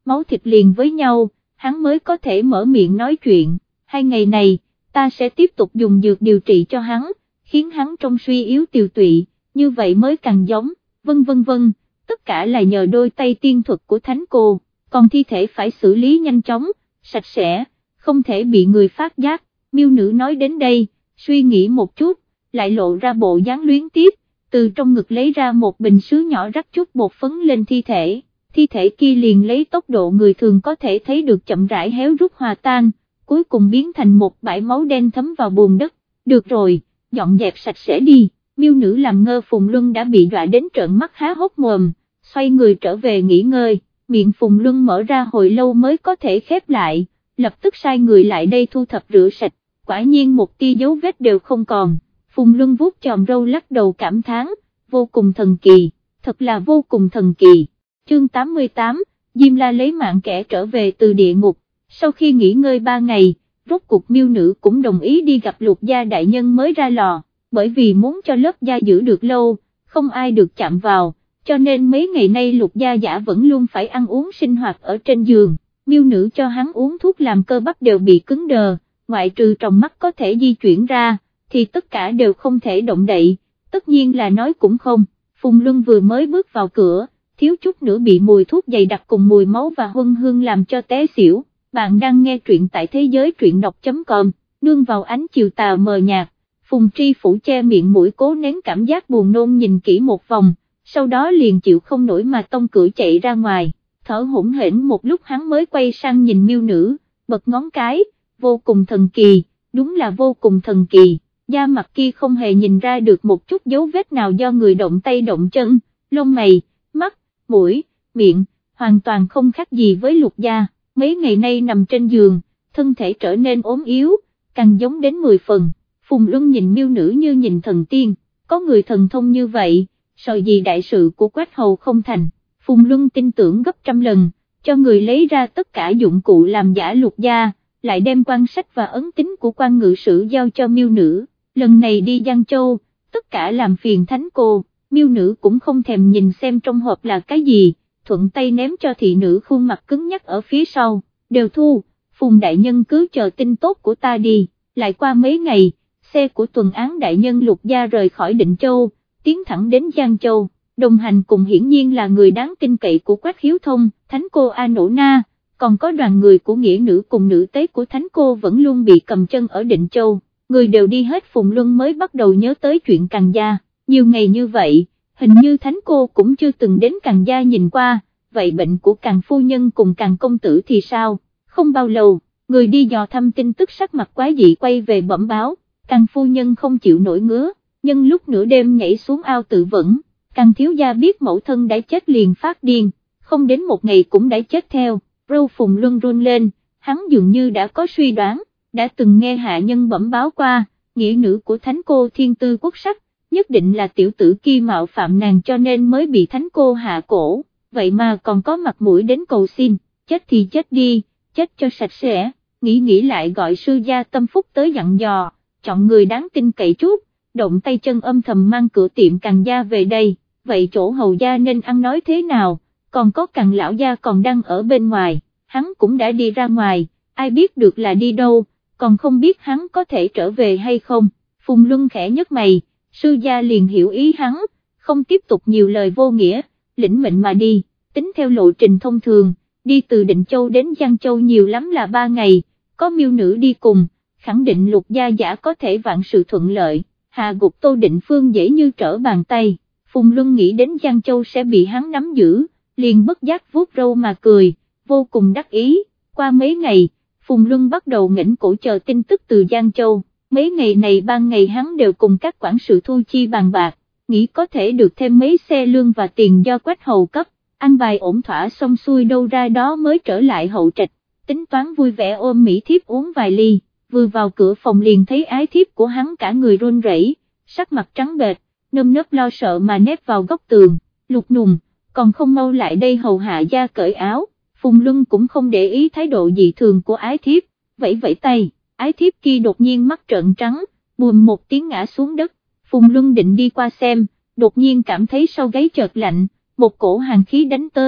máu thịt liền với nhau, hắn mới có thể mở miệng nói chuyện. 2 ngày này, ta sẽ tiếp tục dùng dược điều trị cho hắn, khiến hắn trông suy yếu tiều tụy, như vậy mới càng giống, vân, tất cả là nhờ đôi tay tiên thuật của thánh cô, còn thi thể phải xử lý nhanh chóng, sạch sẽ, không thể bị người phát giác. Miêu nữ nói đến đây, suy nghĩ một chút, lại lộ ra bộ dáng luyến tiếc, từ trong ngực lấy ra một bình sứ nhỏ rắc chút bột phấn lên thi thể kia liền lấy tốc độ người thường có thể thấy được chậm rãi héo rút hòa tan, cuối cùng biến thành một bãi máu đen thấm vào bùn đất. Được rồi, dọn dẹp sạch sẽ đi. Miêu nữ làm ngơ Phùng Luân đã bị dọa đến trợn mắt há hốc mồm, xoay người trở về nghỉ ngơi, miệng Phùng Luân mở ra hồi lâu mới có thể khép lại, lập tức sai người lại đây thu thập rửa sạch, quả nhiên một tia dấu vết đều không còn. Phùng Luân vuốt chòm râu lắc đầu cảm thán, vô cùng thần kỳ, thật là vô cùng thần kỳ. Chương 88, Diêm La lấy mạng kẻ trở về từ địa ngục. Sau khi nghỉ ngơi 3 ngày, rốt cuộc miêu nữ cũng đồng ý đi gặp Lục gia đại nhân mới ra lò, bởi vì muốn cho lớp da giữ được lâu, không ai được chạm vào, cho nên mấy ngày nay Lục gia giả vẫn luôn phải ăn uống sinh hoạt ở trên giường. Miêu nữ cho hắn uống thuốc làm cơ bắp đều bị cứng đờ, ngoại trừ trong mắt có thể di chuyển ra, thì tất cả đều không thể động đậy, tất nhiên là nói cũng không. Phùng Luân vừa mới bước vào cửa, thiếu chút nữa bị mùi thuốc dày đặc cùng mùi máu và huân hương làm cho té xỉu. Bạn đang nghe truyện tại thế giới truyện đọc.com, nương vào ánh chiều tà mờ nhạt, Phùng Tri Phủ che miệng mũi cố nén cảm giác buồn nôn nhìn kỹ một vòng, sau đó liền chịu không nổi mà tông cửa chạy ra ngoài, thở hổn hển một lúc hắn mới quay sang nhìn miêu nữ, bật ngón cái, vô cùng thần kỳ, đúng là vô cùng thần kỳ, da mặt kia không hề nhìn ra được một chút dấu vết nào do người động tay động chân, lông mày, mắt, mũi, miệng, hoàn toàn không khác gì với Lục gia. Mấy ngày nay nằm trên giường, thân thể trở nên ốm yếu, càng giống đến 10 phần. Phùng Luân nhìn miêu nữ như nhìn thần tiên, có người thần thông như vậy, sợ gì đại sự của Quách Hầu không thành. Phùng Luân tin tưởng gấp trăm lần, cho người lấy ra tất cả dụng cụ làm giả Lục gia, lại đem quan sách và ấn tín của quan ngự sử giao cho miêu nữ. Lần này đi Giang Châu, tất cả làm phiền thánh cô, miêu nữ cũng không thèm nhìn xem trong hộp là cái gì, thuận tay ném cho thị nữ khuôn mặt cứng nhắc ở phía sau, đều thu, Phùng đại nhân cứ chờ tin tốt của ta đi. Lại qua mấy ngày, xe của tuần án đại nhân Lục gia rời khỏi Định Châu, tiến thẳng đến Giang Châu, đồng hành cùng hiển nhiên là người đáng tin cậy của Quách Hiếu Thông, thánh cô A Nỗ Na, còn có đoàn người của nghĩa nữ cùng nữ tế của thánh cô vẫn luôn bị cầm chân ở Định Châu, người đều đi hết. Phùng Luân mới bắt đầu nhớ tới chuyện Càn gia, nhiều ngày như vậy, hình như thánh cô cũng chưa từng đến Càn gia nhìn qua, vậy bệnh của Càn phu nhân cùng Càn công tử thì sao? Không bao lâu, người đi dò thăm tin tức sắc mặt quái dị quay về bẩm báo, Càn phu nhân không chịu nổi ngứa, nhân lúc nửa đêm nhảy xuống ao tự vẫn, Càn thiếu gia biết mẫu thân đã chết liền phát điên, không đến một ngày cũng đã chết theo. Râu Phùng Luân run lên, hắn dường như đã có suy đoán, đã từng nghe hạ nhân bẩm báo qua, nghĩa nữ của thánh cô thiên tư quốc sắc, nhất định là tiểu tử kia mạo phạm nàng cho nên mới bị thánh cô hạ cổ, vậy mà còn có mặt mũi đến cầu xin, chết thì chết đi, chết cho sạch sẽ, nghĩ lại gọi sư gia Tâm Phúc tới dặn dò, chọn người đáng tin cậy chút, động tay chân âm thầm mang cửa tiệm Càn gia về đây, vậy chỗ hầu gia nên ăn nói thế nào? Còn có Càn lão gia còn đang ở bên ngoài, hắn cũng đã đi ra ngoài, ai biết được là đi đâu, còn không biết hắn có thể trở về hay không. Phùng Luân khẽ nhấc mày, sư gia liền hiểu ý hắn, không tiếp tục nhiều lời vô nghĩa, lĩnh mệnh mà đi, tính theo lộ trình thông thường, đi từ Định Châu đến Giang Châu nhiều lắm là 3 ngày, có miêu nữ đi cùng, khẳng định Lục gia giả có thể vạn sự thuận lợi, hạ gục Tô Định Phương dễ như trở bàn tay. Phùng Luân nghĩ đến Giang Châu sẽ bị hắn nắm giữ, liền bất giác vuốt râu mà cười, vô cùng đắc ý. Qua mấy ngày, Phùng Luân bắt đầu nghỉnh cổ chờ tin tức từ Giang Châu, mấy ngày này ban ngày hắn đều cùng các quản sự thu chi bàn bạc, nghĩ có thể được thêm mấy xe lương và tiền do Quách hầu cấp, ăn bài ổn thỏa xong xuôi đâu ra đó mới trở lại hậu trạch, tính toán vui vẻ ôm mỹ thiếp uống vài ly, vừa vào cửa phòng liền thấy ái thiếp của hắn cả người run rẩy, sắc mặt trắng bệch, nơm nớp lo sợ mà nép vào góc tường, Lục Nùng, còn không mau lại đây hầu hạ gia cởi áo. Phùng Luân cũng không để ý thái độ dị thường của ái thiếp, vẫy vẫy tay, ái thiếp kia đột nhiên mắt trợn trắng, bùm một tiếng ngã xuống đất. Phùng Luân định đi qua xem, đột nhiên cảm thấy sau gáy chợt lạnh, một cổ hàn khí đánh tới,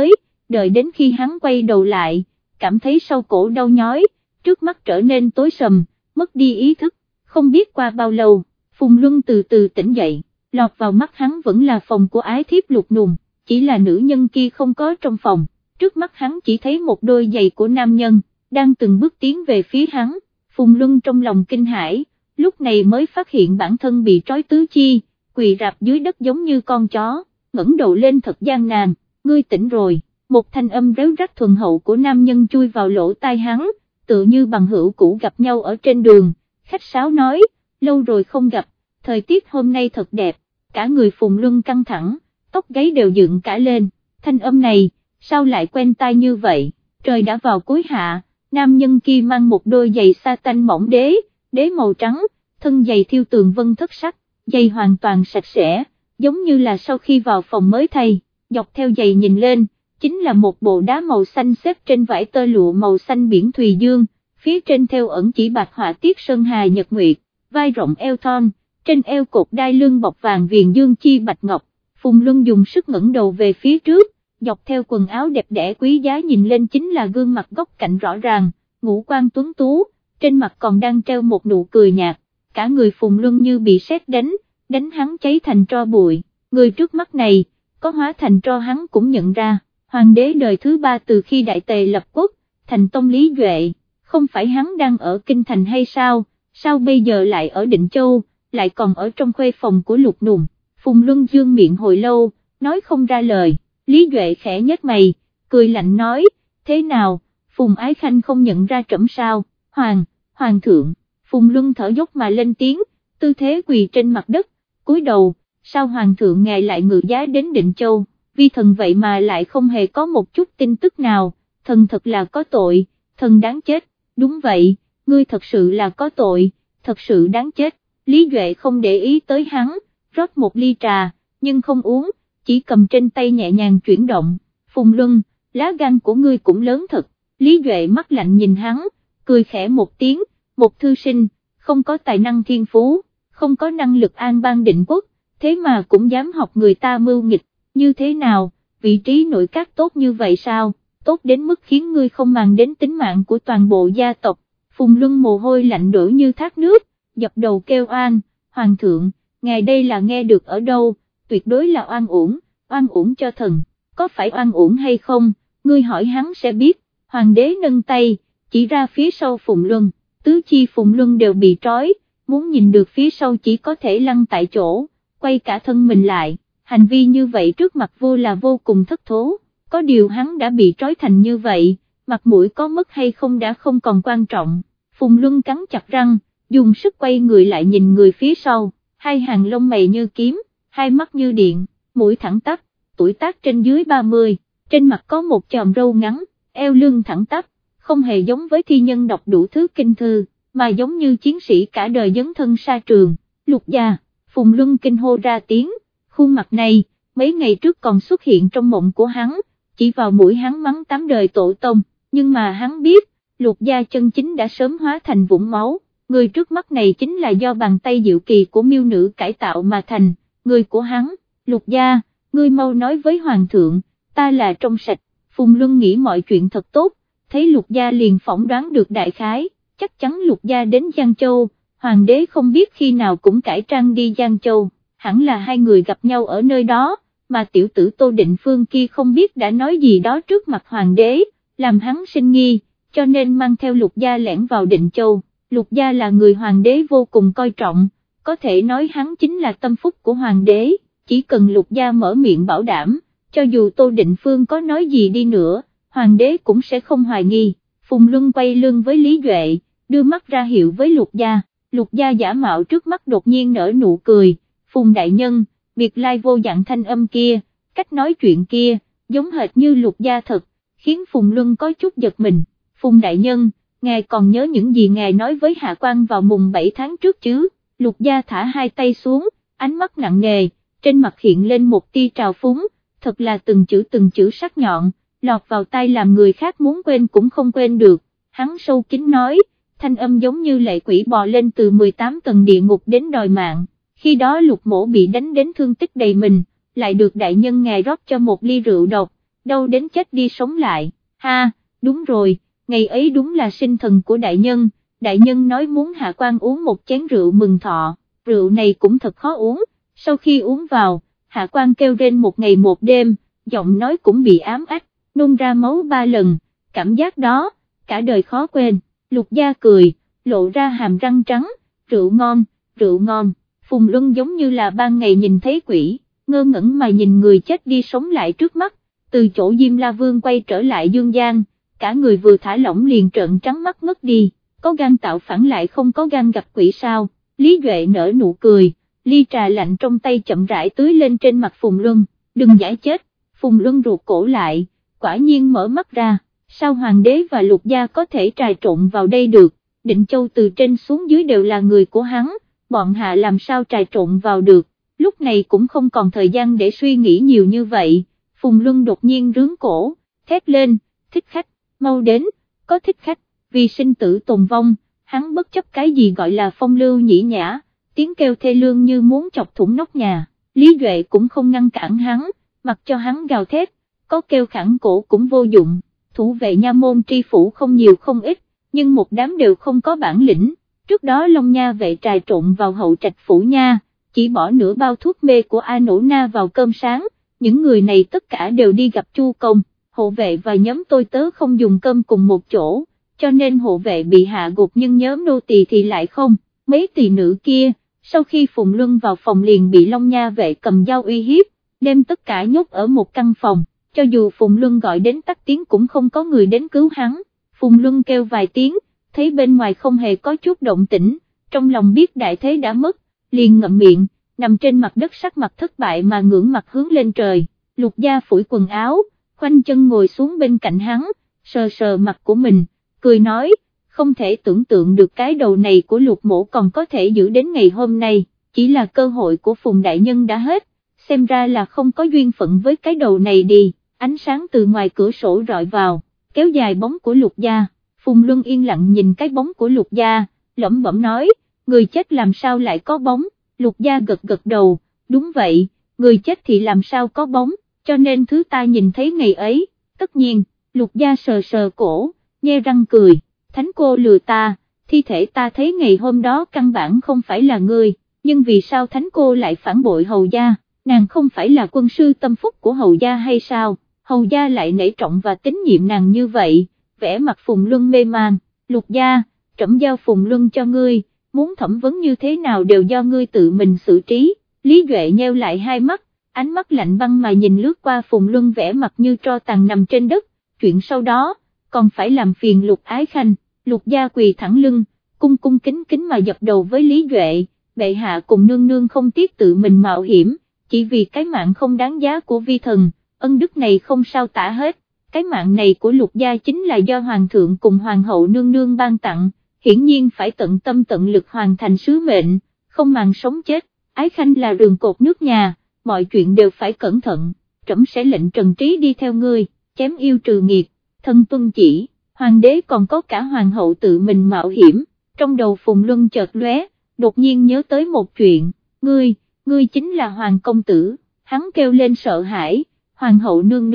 đợi đến khi hắn quay đầu lại, cảm thấy sau cổ đau nhói, trước mắt trở nên tối sầm, mất đi ý thức, không biết qua bao lâu, Phùng Luân từ từ tỉnh dậy, lọt vào mắt hắn vẫn là phòng của ái thiếp Lục Nùng, chỉ là nữ nhân kia không có trong phòng, trước mắt hắn chỉ thấy một đôi giày của nam nhân, đang từng bước tiến về phía hắn, Phùng Luân trong lòng kinh hãi, lúc này mới phát hiện bản thân bị trói tứ chi, quỳ rạp dưới đất giống như con chó, ngẩng đầu lên thật gian nan, ngươi tỉnh rồi, một thanh âm réo rắt thuần hậu của nam nhân chui vào lỗ tai hắn, tựa như bằng hữu cũ gặp nhau ở trên đường, khách sáo nói, lâu rồi không gặp, thời tiết hôm nay thật đẹp, cả người Phùng Luân căng thẳng, tóc gáy đều dựng cả lên, thanh âm này, sao lại quen tai như vậy, trời đã vào cuối hạ, nam nhân kia mang một đôi giày sa tanh mỏng đế màu trắng, thân giày thiêu tường vân thất sắc, giày hoàn toàn sạch sẽ, giống như là sau khi vào phòng mới thay, dọc theo giày nhìn lên, chính là một bộ đá màu xanh xếp trên vải tơ lụa màu xanh biển Thùy Dương, phía trên theo ẩn chỉ bạch họa tiết sơn hà nhật nguyệt, vai rộng eo thon, trên eo cột đai lưng bọc vàng viền dương chi bạch ngọc, Phùng Luân dùng sức ngẩng đầu về phía trước, dọc theo quần áo đẹp đẽ quý giá nhìn lên chính là gương mặt góc cạnh rõ ràng, ngũ quan tuấn tú, trên mặt còn đang treo một nụ cười nhạt, cả người Phùng Luân như bị sét đánh hắn cháy thành tro bụi, người trước mắt này, có hóa thành tro hắn cũng nhận ra, hoàng đế đời thứ 3 từ khi Đại Tề lập quốc, thành tông Lý Duệ, không phải hắn đang ở Kinh Thành hay sao bây giờ lại ở Định Châu, lại còn ở trong khuê phòng của Lục Nùng, Phùng Luân dương miệng hồi lâu, nói không ra lời, Lý Duệ khẽ nhếch mày, cười lạnh nói, thế nào, Phùng Ái Khanh không nhận ra trẫm sao, Hoàng thượng, Phùng Luân thở dốc mà lên tiếng, tư thế quỳ trên mặt đất, cúi đầu, sao Hoàng thượng ngài lại ngự giá đến Định Châu, vi thần vậy mà lại không hề có một chút tin tức nào, thần thật là có tội, thần đáng chết, đúng vậy, ngươi thật sự là có tội, thật sự đáng chết, Lý Duệ không để ý tới hắn, rót một ly trà, nhưng không uống, chỉ cầm trên tay nhẹ nhàng chuyển động, Phùng Luân, lá gan của ngươi cũng lớn thật, Lý Duệ mắt lạnh nhìn hắn, cười khẽ một tiếng, một thư sinh, không có tài năng thiên phú, không có năng lực an bang định quốc, thế mà cũng dám học người ta mưu nghịch, như thế nào, vị trí nội các tốt như vậy sao, tốt đến mức khiến ngươi không màng đến tính mạng của toàn bộ gia tộc, Phùng Luân mồ hôi lạnh đổ như thác nước, dập đầu kêu oan, Hoàng thượng, ngài đây là nghe được ở đâu, tuyệt đối là oan uổng cho thần, có phải oan uổng hay không, ngươi hỏi hắn sẽ biết, Hoàng đế nâng tay, chỉ ra phía sau Phùng Luân, tứ chi Phùng Luân đều bị trói, muốn nhìn được phía sau chỉ có thể lăn tại chỗ, quay cả thân mình lại, hành vi như vậy trước mặt vua là vô cùng thất thố, có điều hắn đã bị trói thành như vậy, mặt mũi có mất hay không đã không còn quan trọng, Phùng Luân cắn chặt răng, dùng sức quay người lại nhìn người phía sau, hai hàng lông mày như kiếm, hai mắt như điện, mũi thẳng tắp, tuổi tác trên dưới 30, trên mặt có một chòm râu ngắn, eo lưng thẳng tắp, không hề giống với thi nhân đọc đủ thứ kinh thư, mà giống như chiến sĩ cả đời dấn thân sa trường, Lục gia, Phùng Luân kinh hô ra tiếng, khuôn mặt này, mấy ngày trước còn xuất hiện trong mộng của hắn, chỉ vào mũi hắn mắng 8 đời tổ tông, nhưng mà hắn biết, Lục gia chân chính đã sớm hóa thành vũng máu, người trước mắt này chính là do bàn tay diệu kỳ của miêu nữ cải tạo mà thành, người của hắn, Lục gia, ngươi mau nói với Hoàng thượng, ta là trong sạch, Phùng Luân nghĩ mọi chuyện thật tốt, thấy Lục gia liền phỏng đoán được đại khái, chắc chắn Lục gia đến Giang Châu, Hoàng đế không biết khi nào cũng cải trang đi Giang Châu, hẳn là hai người gặp nhau ở nơi đó, mà tiểu tử Tô Định Phương kia không biết đã nói gì đó trước mặt Hoàng đế, làm hắn sinh nghi, cho nên mang theo Lục gia lẻn vào Định Châu, Lục gia là người Hoàng đế vô cùng coi trọng, có thể nói hắn chính là tâm phúc của Hoàng đế, chỉ cần Lục gia mở miệng bảo đảm, cho dù Tô Định Phương có nói gì đi nữa, Hoàng đế cũng sẽ không hoài nghi, Phùng Luân quay lưng với Lý Duệ, đưa mắt ra hiệu với Lục gia giả mạo trước mắt đột nhiên nở nụ cười, Phùng đại nhân, biệt lai vô dạng thanh âm kia, cách nói chuyện kia, giống hệt như Lục gia thật, khiến Phùng Luân có chút giật mình, Phùng đại nhân, ngài còn nhớ những gì ngài nói với Hạ Quan vào mùng 7 tháng trước chứ, Lục gia thả hai tay xuống, ánh mắt nặng nề, trên mặt hiện lên một tia trào phúng, thật là từng chữ sắc nhọn, lọt vào tai làm người khác muốn quên cũng không quên được, hắn sâu kín nói, thanh âm giống như lệ quỷ bò lên từ 18 tầng địa ngục đến đòi mạng, khi đó Lục mỗ bị đánh đến thương tích đầy mình, lại được đại nhân ngài rót cho một ly rượu độc, đâu đến chết đi sống lại, ha, đúng rồi, ngày ấy đúng là sinh thần của đại nhân nói muốn Hạ Quan uống một chén rượu mừng thọ, rượu này cũng thật khó uống, sau khi uống vào, Hạ Quan kêu rên một ngày một đêm, giọng nói cũng bị ám ách, nôn ra máu 3 lần, cảm giác đó, cả đời khó quên. Lục Gia cười, lộ ra hàm răng trắng, rượu ngon, rượu ngon. Phùng Luân giống như là ban ngày nhìn thấy quỷ, ngơ ngẩn mà nhìn người chết đi sống lại trước mắt, từ chỗ Diêm La Vương quay trở lại Dương Giang, cả người vừa thả lỏng liền trợn trắng mắt ngất đi, có gan tạo phản lại không có gan gặp quỷ sao. Lý Duệ nở nụ cười, ly trà lạnh trong tay chậm rãi tưới lên trên mặt Phùng Luân, đừng giải chết. Phùng Luân ruột cổ lại, quả nhiên mở mắt ra, sao Hoàng đế và Lục Gia có thể trà trộn vào đây được, Định Châu từ trên xuống dưới đều là người của hắn, bọn hạ làm sao trà trộn vào được, lúc này cũng không còn thời gian để suy nghĩ nhiều như vậy. Phùng Luân đột nhiên rướn cổ, thét lên, thích khách, mau đến, có thích khách, vì sinh tử tồn vong, hắn bất chấp cái gì gọi là phong lưu nhĩ nhã, tiếng kêu thê lương như muốn chọc thủng nóc nhà. Lý Duệ cũng không ngăn cản hắn, mặc cho hắn gào thét, có kêu khẳng cổ cũng vô dụng, thủ vệ nha môn tri phủ không nhiều không ít, nhưng một đám đều không có bản lĩnh. Trước đó Long Nha vệ trà trộn vào hậu trạch phủ nha, chỉ bỏ nửa bao thuốc mê của A Nổ Na vào cơm sáng, những người này tất cả đều đi gặp Chu Công, hộ vệ và nhóm tôi tớ không dùng cơm cùng một chỗ, cho nên hộ vệ bị hạ gục nhưng nhóm nô tỳ thì lại không. Mấy tỳ nữ kia, sau khi Phùng Luân vào phòng liền bị Long Nha vệ cầm dao uy hiếp, đem tất cả nhốt ở một căn phòng, cho dù Phùng Luân gọi đến tắt tiếng cũng không có người đến cứu hắn. Phùng Luân kêu vài tiếng, thấy bên ngoài không hề có chút động tĩnh, trong lòng biết đại thế đã mất, liền ngậm miệng, nằm trên mặt đất sắc mặt thất bại mà ngưỡng mặt hướng lên trời. Lục Gia phủi quần áo, khoanh chân ngồi xuống bên cạnh hắn, sờ sờ mặt của mình, cười nói, không thể tưởng tượng được cái đầu này của Lục mỗ còn có thể giữ đến ngày hôm nay, chỉ là cơ hội của Phùng đại nhân đã hết, xem ra là không có duyên phận với cái đầu này đi. Ánh sáng từ ngoài cửa sổ rọi vào, kéo dài bóng của Lục Gia. Phùng Luân yên lặng nhìn cái bóng của Lục Gia, lẩm bẩm nói, người chết làm sao lại có bóng. Lục Gia gật gật đầu, đúng vậy, người chết thì làm sao có bóng, cho nên thứ ta nhìn thấy ngày ấy, tất nhiên. Lục Gia sờ sờ cổ, nhe răng cười, thánh cô lừa ta, thi thể ta thấy ngày hôm đó căn bản không phải là ngươi, nhưng vì sao thánh cô lại phản bội Hầu Gia, nàng không phải là quân sư tâm phúc của Hầu Gia hay sao, Hầu Gia lại nể trọng và tín nhiệm nàng như vậy. Vẻ mặt Phùng Luân mê man, Lục Gia, trẫm giao Phùng Luân cho ngươi, muốn thẩm vấn như thế nào đều do ngươi tự mình xử trí. Lý Duệ nheo lại hai mắt, ánh mắt lạnh băng mà nhìn lướt qua Phùng Luân vẻ mặt như tro tàn nằm trên đất, chuyện sau đó, còn phải làm phiền Lục Ái Khanh. Lục Gia quỳ thẳng lưng, cung cung kính kính mà dập đầu với Lý Duệ, bệ hạ cùng nương nương không tiếc tự mình mạo hiểm, chỉ vì cái mạng không đáng giá của vi thần, ân đức này không sao tả hết. Cái mạng này của Lục Gia chính là do Hoàng thượng cùng Hoàng hậu nương nương ban tặng, hiển nhiên phải tận tâm tận lực hoàn thành sứ mệnh, không màng sống chết. Ái Khanh là rường cột nước nhà, mọi chuyện đều phải cẩn thận, trẫm sẽ lệnh Trần Trí đi theo ngươi, chém yêu trừ nghiệt, thân tuân chỉ. Hoàng đế còn có cả Hoàng hậu tự mình mạo hiểm. Trong đầu Phùng Luân chợt lóe, đột nhiên nhớ tới một chuyện, ngươi chính là Hoàng công tử. Hắn kêu lên sợ hãi, Hoàng hậu nương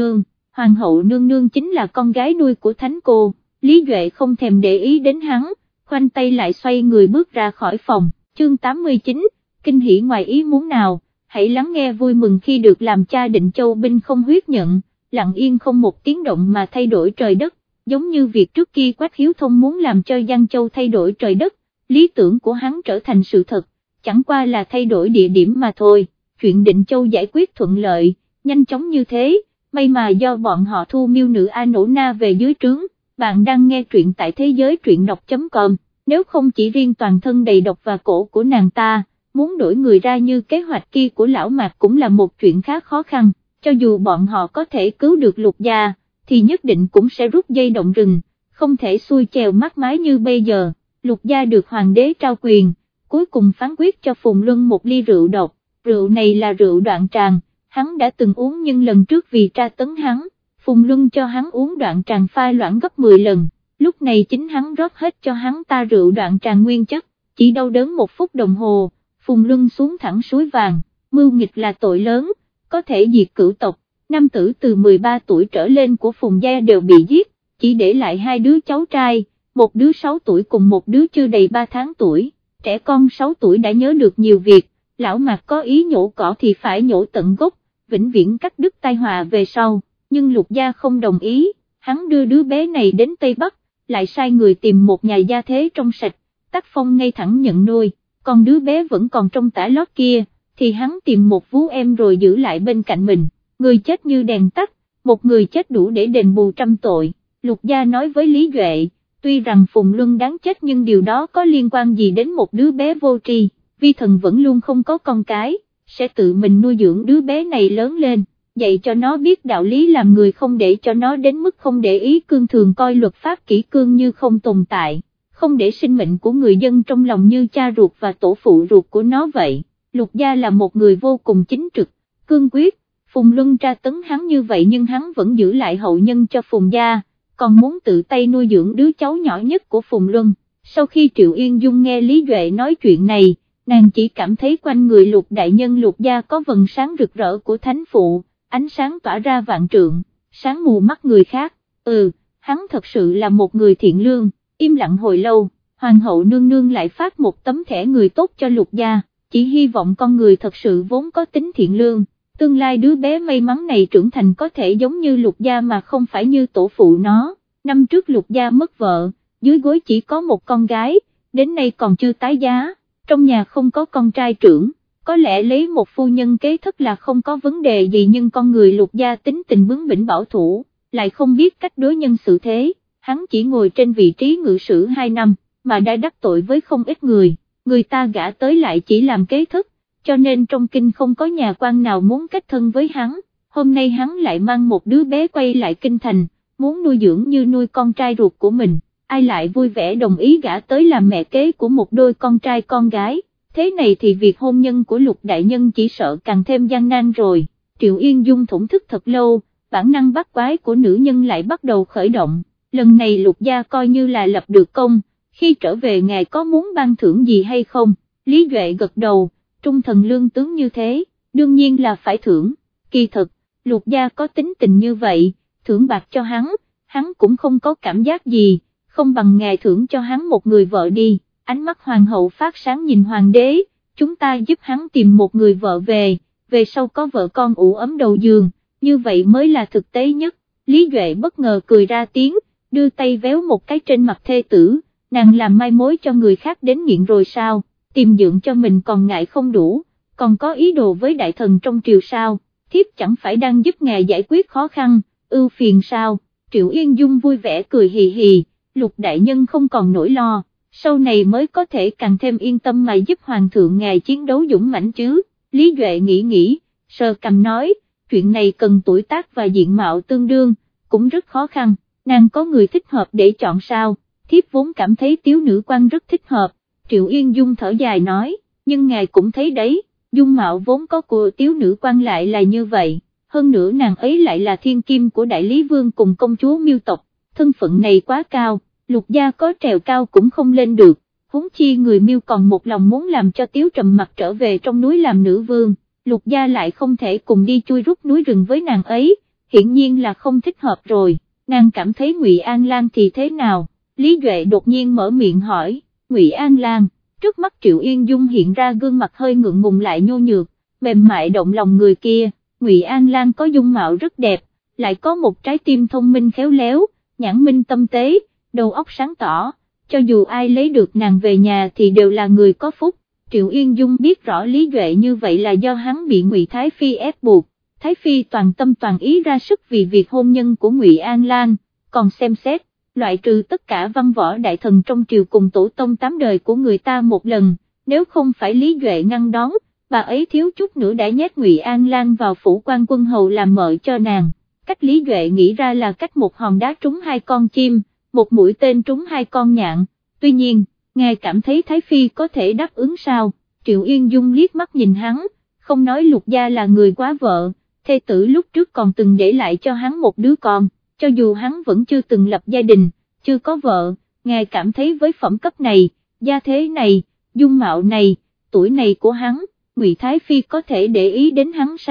nương chính là con gái nuôi của thánh cô. Lý Duệ không thèm để ý đến hắn, khoanh tay lại xoay người bước ra khỏi phòng. Chương 89, kinh hỉ ngoài ý muốn nào, hãy lắng nghe vui mừng khi được làm cha. Định Châu binh không huyết nhận, lặng yên không một tiếng động mà thay đổi trời đất, giống như việc trước kia Quách Hiếu Thông muốn làm cho Giang Châu thay đổi trời đất, lý tưởng của hắn trở thành sự thật, chẳng qua là thay đổi địa điểm mà thôi. Chuyện Định Châu giải quyết thuận lợi, nhanh chóng như thế, may mà do bọn họ thu miêu nữ A Nổ Na về dưới trướng. Bạn đang nghe truyện tại thế giới truyện đọc.com, nếu không chỉ riêng toàn thân đầy độc và cổ của nàng ta, muốn đổi người ra như kế hoạch kia của lão Mạc cũng là một chuyện khá khó khăn, cho dù bọn họ có thể cứu được Lục Gia, thì nhất định cũng sẽ rút dây động rừng, không thể xuôi chèo mát mái như bây giờ. Lục Gia được hoàng đế trao quyền, cuối cùng phán quyết cho Phùng Luân một ly rượu độc, rượu này là rượu Đoạn Tràng, hắn đã từng uống nhưng lần trước vì tra tấn hắn, Phùng Luân cho hắn uống Đoạn Tràng pha loãng gấp 10 lần, lúc này chính hắn rót hết cho hắn ta rượu Đoạn Tràng nguyên chất, chỉ đau đớn 1 phút đồng hồ, Phùng Luân xuống thẳng suối vàng, mưu nghịch là tội lớn, có thể diệt cửu tộc, nam tử từ 13 tuổi trở lên của Phùng gia đều bị giết, chỉ để lại 2 đứa cháu trai, một đứa 6 tuổi cùng một đứa chưa đầy 3 tháng tuổi, trẻ con 6 tuổi đã nhớ được nhiều việc, lão Mạc có ý nhổ cỏ thì phải nhổ tận gốc, vĩnh viễn cắt đứt tai họa về sau, nhưng Lục gia không đồng ý, hắn đưa đứa bé này đến Tây Bắc, lại sai người tìm một nhà gia thế trong sạch, tác phong ngay thẳng nhận nuôi, còn đứa bé vẫn còn trong tã lót kia, thì hắn tìm một vú em rồi giữ lại bên cạnh mình, người chết như đèn tắt, một người chết đủ để đền bù trăm tội. Lục gia nói với Lý Duệ, tuy rằng Phùng Luân đáng chết nhưng điều đó có liên quan gì đến một đứa bé vô tri, vi thần vẫn luôn không có con cái, sẽ tự mình nuôi dưỡng đứa bé này lớn lên, dạy cho nó biết đạo lý làm người, không để cho nó đến mức không để ý cương thường coi luật pháp kỷ cương như không tồn tại, không để sinh mệnh của người dân trong lòng như cha ruột và tổ phụ ruột của nó vậy. Lục gia là một người vô cùng chính trực, cương quyết, Phùng Luân tra tấn hắn như vậy nhưng hắn vẫn giữ lại hậu nhân cho Phùng gia, còn muốn tự tay nuôi dưỡng đứa cháu nhỏ nhất của Phùng Luân. Sau khi Triệu Yên Dung nghe Lý Duệ nói chuyện này, nàng chỉ cảm thấy quanh người Lục đại nhân Lục gia có vầng sáng rực rỡ của thánh phụ, ánh sáng tỏa ra vạn trượng, sáng mù mắt người khác. Hắn thật sự là một người thiện lương. Im lặng hồi lâu, hoàng hậu nương nương lại phát một tấm thẻ người tốt cho Lục gia, chỉ hy vọng con người thật sự vốn có tính thiện lương, tương lai đứa bé may mắn này trưởng thành có thể giống như Lục gia mà không phải như tổ phụ nó. Năm trước Lục gia mất vợ, dưới gối chỉ có một con gái, đến nay còn chưa tái giá, trong nhà không có con trai trưởng, có lẽ lấy một phu nhân kế thất là không có vấn đề gì, nhưng con người Lục gia tính tình bướng bỉnh bảo thủ, lại không biết cách đối nhân xử thế. Hắn chỉ ngồi trên vị trí ngự sử 2 năm, mà đã đắc tội với không ít người, người ta gả tới lại chỉ làm kế thất, cho nên trong kinh không có nhà quan nào muốn kết thân với hắn. Hôm nay hắn lại mang một đứa bé quay lại kinh thành, muốn nuôi dưỡng như nuôi con trai ruột của mình, ai lại vui vẻ đồng ý gả tới làm mẹ kế của một đôi con trai con gái, thế này thì việc hôn nhân của Lục đại nhân chỉ sợ càng thêm gian nan rồi. Triệu Yên Dung thổn thức thật lâu, bản năng bắt quái của nữ nhân lại bắt đầu khởi động. Lần này Lục gia coi như là lập được công, khi trở về ngài có muốn ban thưởng gì hay không? Lý Duệ gật đầu, trung thần lương tướng như thế, đương nhiên là phải thưởng. Kỳ thực, Lục gia có tính tình như vậy, thưởng bạc cho hắn cũng không có cảm giác gì, không bằng ngài thưởng cho hắn một người vợ đi. Ánh mắt hoàng hậu phát sáng nhìn hoàng đế, chúng ta giúp hắn tìm một người vợ về sau có vợ con ủ ấm đầu giường, như vậy mới là thực tế nhất. Lý Duệ bất ngờ cười ra tiếng, đưa tay véo một cái trên mặt thê tử, nàng làm mai mối cho người khác đến nghiện rồi sao, tìm dưỡng cho mình còn ngại không đủ, còn có ý đồ với đại thần trong triều sao, thiếp chẳng phải đang giúp ngài giải quyết khó khăn, ưu phiền sao? Triệu Yên Dung vui vẻ cười hì hì, Lục đại nhân không còn nỗi lo, sau này mới có thể càng thêm yên tâm mà giúp hoàng thượng ngài chiến đấu dũng mãnh chứ. Lý Duệ nghĩ, sờ cằm nói, chuyện này cần tuổi tác và diện mạo tương đương, cũng rất khó khăn. Nàng có người thích hợp để chọn sao? Thiếp vốn cảm thấy Tiếu nữ quan rất thích hợp. Triệu Yên Dung thở dài nói, nhưng ngài cũng thấy đấy, dung mạo vốn có của Tiếu nữ quan lại là như vậy, hơn nữa nàng ấy lại là thiên kim của đại lý vương cùng công chúa Miêu tộc, thân phận này quá cao, Lục gia có trèo cao cũng không lên được, huống chi người Miêu còn một lòng muốn làm cho Tiếu trầm mặc trở về trong núi làm nữ vương, Lục gia lại không thể cùng đi chui rút núi rừng với nàng ấy, hiển nhiên là không thích hợp rồi. Nàng cảm thấy Ngụy An Lan thì thế nào? Lý Duệ đột nhiên mở miệng hỏi. Ngụy An Lan, trước mắt Triệu Yên Dung hiện ra gương mặt hơi ngượng ngùng lại nhô nhược, mềm mại động lòng người kia. Ngụy An Lan có dung mạo rất đẹp, lại có một trái tim thông minh khéo léo, nhãn minh tâm tế, đầu óc sáng tỏ, cho dù ai lấy được nàng về nhà thì đều là người có phúc. Triệu Yên Dung biết rõ Lý Duệ như vậy là do hắn bị Ngụy Thái Phi ép buộc. Thái Phi toàn tâm toàn ý ra sức vì việc hôn nhân của Ngụy An Lan, còn xem xét, loại trừ tất cả văn võ đại thần trong triều cùng tổ tông 8 đời của người ta một lần, nếu không phải Lý Duệ ngăn đón, bà ấy thiếu chút nữa đã nhét Ngụy An Lan vào phủ quan quân hầu làm mợ cho nàng. Cách Lý Duệ nghĩ ra là cách một hòn đá trúng 2 con chim, một mũi tên trúng 2 con nhạn, tuy nhiên, ngài cảm thấy Thái Phi có thể đáp ứng sao? Triệu Yên Dung liếc mắt nhìn hắn, không nói Lục gia là người quá vợ. Thê tử lúc trước còn từng để lại cho hắn một đứa con, cho dù hắn vẫn chưa từng lập gia đình, chưa có vợ, ngài cảm thấy với phẩm cấp này, gia thế này, dung mạo này, tuổi này của hắn, Ngụy Thái Phi có thể để ý đến hắn sao?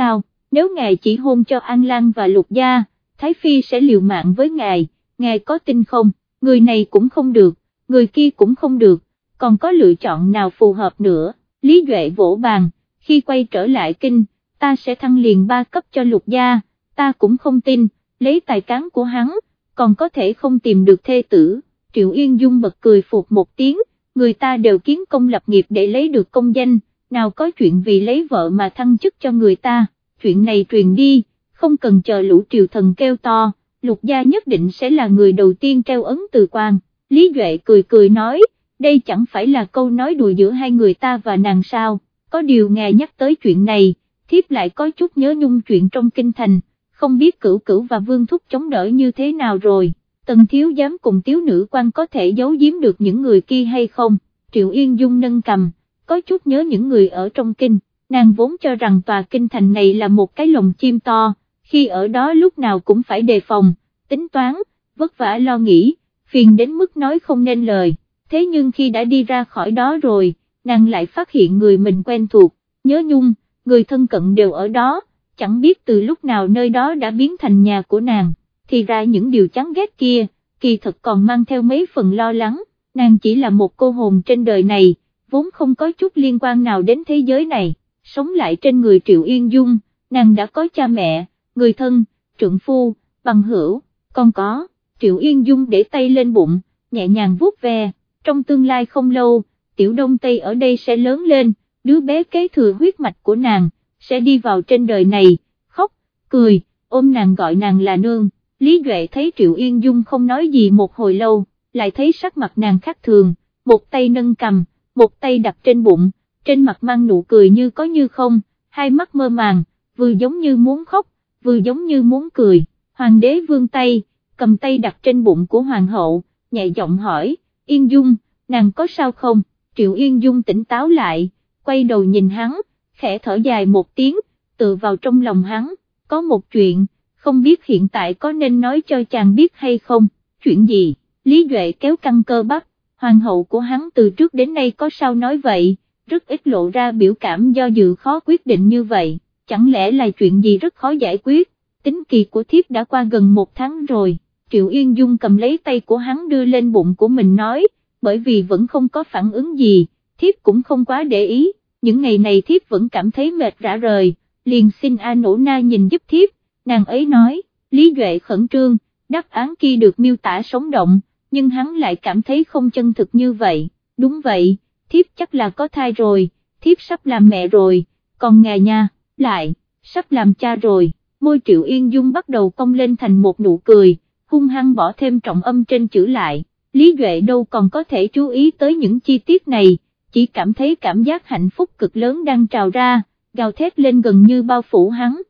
nếu ngài chỉ hôn cho An Lan và Lục Gia, Thái Phi sẽ liều mạng với ngài có tin không, người này cũng không được, người kia cũng không được, còn có lựa chọn nào phù hợp nữa. Lý Duệ vỗ bàn, khi quay trở lại kinh, ta sẽ thăng liền 3 cấp cho Lục Gia, ta cũng không tin, lấy tài cán của hắn, còn có thể không tìm được thê tử. Triệu Yên Dung bật cười phụt một tiếng, người ta đều kiến công lập nghiệp để lấy được công danh, nào có chuyện vì lấy vợ mà thăng chức cho người ta, chuyện này truyền đi, không cần chờ lũ triều thần kêu to, Lục Gia nhất định sẽ là người đầu tiên treo ấn từ quan. Lý Duệ cười cười nói, đây chẳng phải là câu nói đùa giữa hai người ta và nàng sao, có điều ngài nhắc tới chuyện này, thiếp lại có chút nhớ nhung chuyện trong kinh thành, không biết Cửu Cửu và Vương Thúc chống đỡ như thế nào rồi, Tần thiếu giám cùng tiếu nữ quan có thể giấu giếm được những người kia hay không. Triệu Yên Dung nâng cầm, có chút nhớ những người ở trong kinh, nàng vốn cho rằng tòa kinh thành này là một cái lồng chim to, khi ở đó lúc nào cũng phải đề phòng, tính toán, vất vả lo nghĩ, phiền đến mức nói không nên lời, thế nhưng khi đã đi ra khỏi đó rồi, nàng lại phát hiện người mình quen thuộc, nhớ nhung, người thân cận đều ở đó, chẳng biết từ lúc nào nơi đó đã biến thành nhà của nàng, thì ra những điều chán ghét kia, kỳ thật còn mang theo mấy phần lo lắng, nàng chỉ là một cô hồn trên đời này, vốn không có chút liên quan nào đến thế giới này, sống lại trên người Triệu Yên Dung, nàng đã có cha mẹ, người thân, trượng phu, bằng hữu, còn có, Triệu Yên Dung để tay lên bụng, nhẹ nhàng vuốt ve, trong tương lai không lâu, Tiểu Đông Tây ở đây sẽ lớn lên, đứa bé kế thừa huyết mạch của nàng, sẽ đi vào trên đời này, khóc, cười, ôm nàng gọi nàng là nương. Lý Duệ thấy Triệu Yên Dung không nói gì một hồi lâu, lại thấy sắc mặt nàng khác thường, một tay nâng cầm, một tay đặt trên bụng, trên mặt mang nụ cười như có như không, hai mắt mơ màng, vừa giống như muốn khóc, vừa giống như muốn cười. Hoàng đế vươn tay, cầm tay đặt trên bụng của hoàng hậu, nhẹ giọng hỏi, Yên Dung, nàng có sao không? Triệu Yên Dung tỉnh táo lại, quay đầu nhìn hắn, khẽ thở dài một tiếng, tựa vào trong lòng hắn, có một chuyện, không biết hiện tại có nên nói cho chàng biết hay không, chuyện gì? Lý Duệ kéo căng cơ bắp, hoàng hậu của hắn từ trước đến nay có sao nói vậy, rất ít lộ ra biểu cảm do dự khó quyết định như vậy, chẳng lẽ là chuyện gì rất khó giải quyết, tính kỳ của thiếp đã qua gần 1 tháng rồi. Triệu Yên Dung cầm lấy tay của hắn đưa lên bụng của mình nói, bởi vì vẫn không có phản ứng gì, thiếp cũng không quá để ý, những ngày này thiếp vẫn cảm thấy mệt rã rời, liền xin A Nỗ Na nhìn giúp thiếp, nàng ấy nói. Lý Duệ khẩn trương, đáp án kia được miêu tả sống động, nhưng hắn lại cảm thấy không chân thực như vậy, đúng vậy, thiếp chắc là có thai rồi, thiếp sắp làm mẹ rồi, còn ngài nha, lại, sắp làm cha rồi. Môi Triệu Yên Dung bắt đầu cong lên thành một nụ cười, hung hăng bỏ thêm trọng âm trên chữ lại, Lý Duệ đâu còn có thể chú ý tới những chi tiết này, chỉ cảm thấy cảm giác hạnh phúc cực lớn đang trào ra, gào thét lên gần như bao phủ hắn,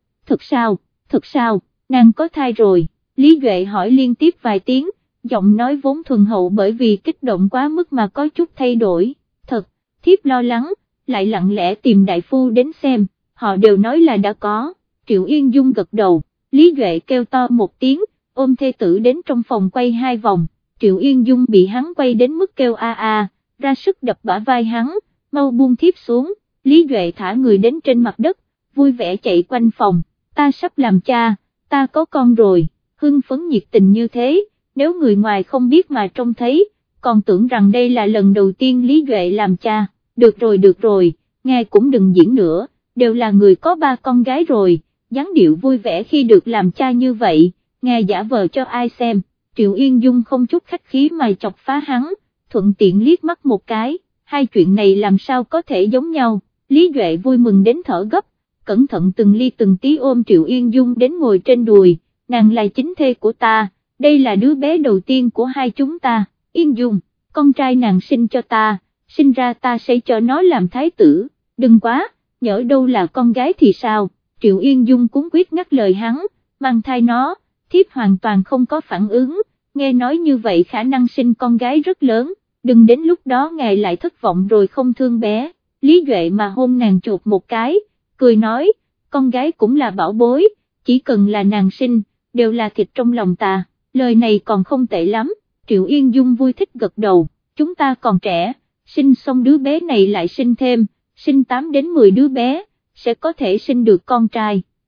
thật sao, nàng có thai rồi, Lý Duệ hỏi liên tiếp vài tiếng, giọng nói vốn thuần hậu bởi vì kích động quá mức mà có chút thay đổi, thật, thiếp lo lắng, lại lặng lẽ tìm đại phu đến xem, họ đều nói là đã có. Triệu Yên Dung gật đầu, Lý Duệ kêu to một tiếng, ôm thê tử đến trong phòng quay 2 vòng, Triệu Yên Dung bị hắn quay đến mức kêu a a, ra sức đập bả vai hắn, mau buông thiếp xuống, Lý Duệ thả người đến trên mặt đất, vui vẻ chạy quanh phòng, ta sắp làm cha, ta có con rồi, hưng phấn nhiệt tình như thế, nếu người ngoài không biết mà trông thấy, còn tưởng rằng đây là lần đầu tiên Lý Duệ làm cha, được rồi, ngài cũng đừng diễn nữa, đều là người có 3 con gái rồi. Dáng điệu vui vẻ khi được làm cha như vậy, ngài giả vờ cho ai xem, Triệu Yên Dung không chút khách khí mà chọc phá hắn, thuận tiện liếc mắt một cái, hai chuyện này làm sao có thể giống nhau, Lý Duệ vui mừng đến thở gấp, cẩn thận từng ly từng tí ôm Triệu Yên Dung đến ngồi trên đùi, nàng là chính thê của ta, đây là đứa bé đầu tiên của hai chúng ta, Yên Dung, con trai nàng sinh cho ta, sinh ra ta sẽ cho nó làm thái tử, đừng quá, nhỡ đâu là con gái thì sao? Triệu Yên Dung cuống quýt ngắt lời hắn, mang thai nó, thiếp hoàn toàn không có phản ứng, nghe nói như vậy khả năng sinh con gái rất lớn, đừng đến lúc đó ngài lại thất vọng rồi không thương bé. Lý Duệ mà hôn nàng chụp một cái, cười nói, con gái cũng là bảo bối, chỉ cần là nàng sinh, đều là thịt trong lòng ta, lời này còn không tệ lắm. Triệu Yên Dung vui thích gật đầu, chúng ta còn trẻ, sinh xong đứa bé này lại sinh thêm, sinh 8 đến 10 đứa bé, sẽ có thể sinh được con trai,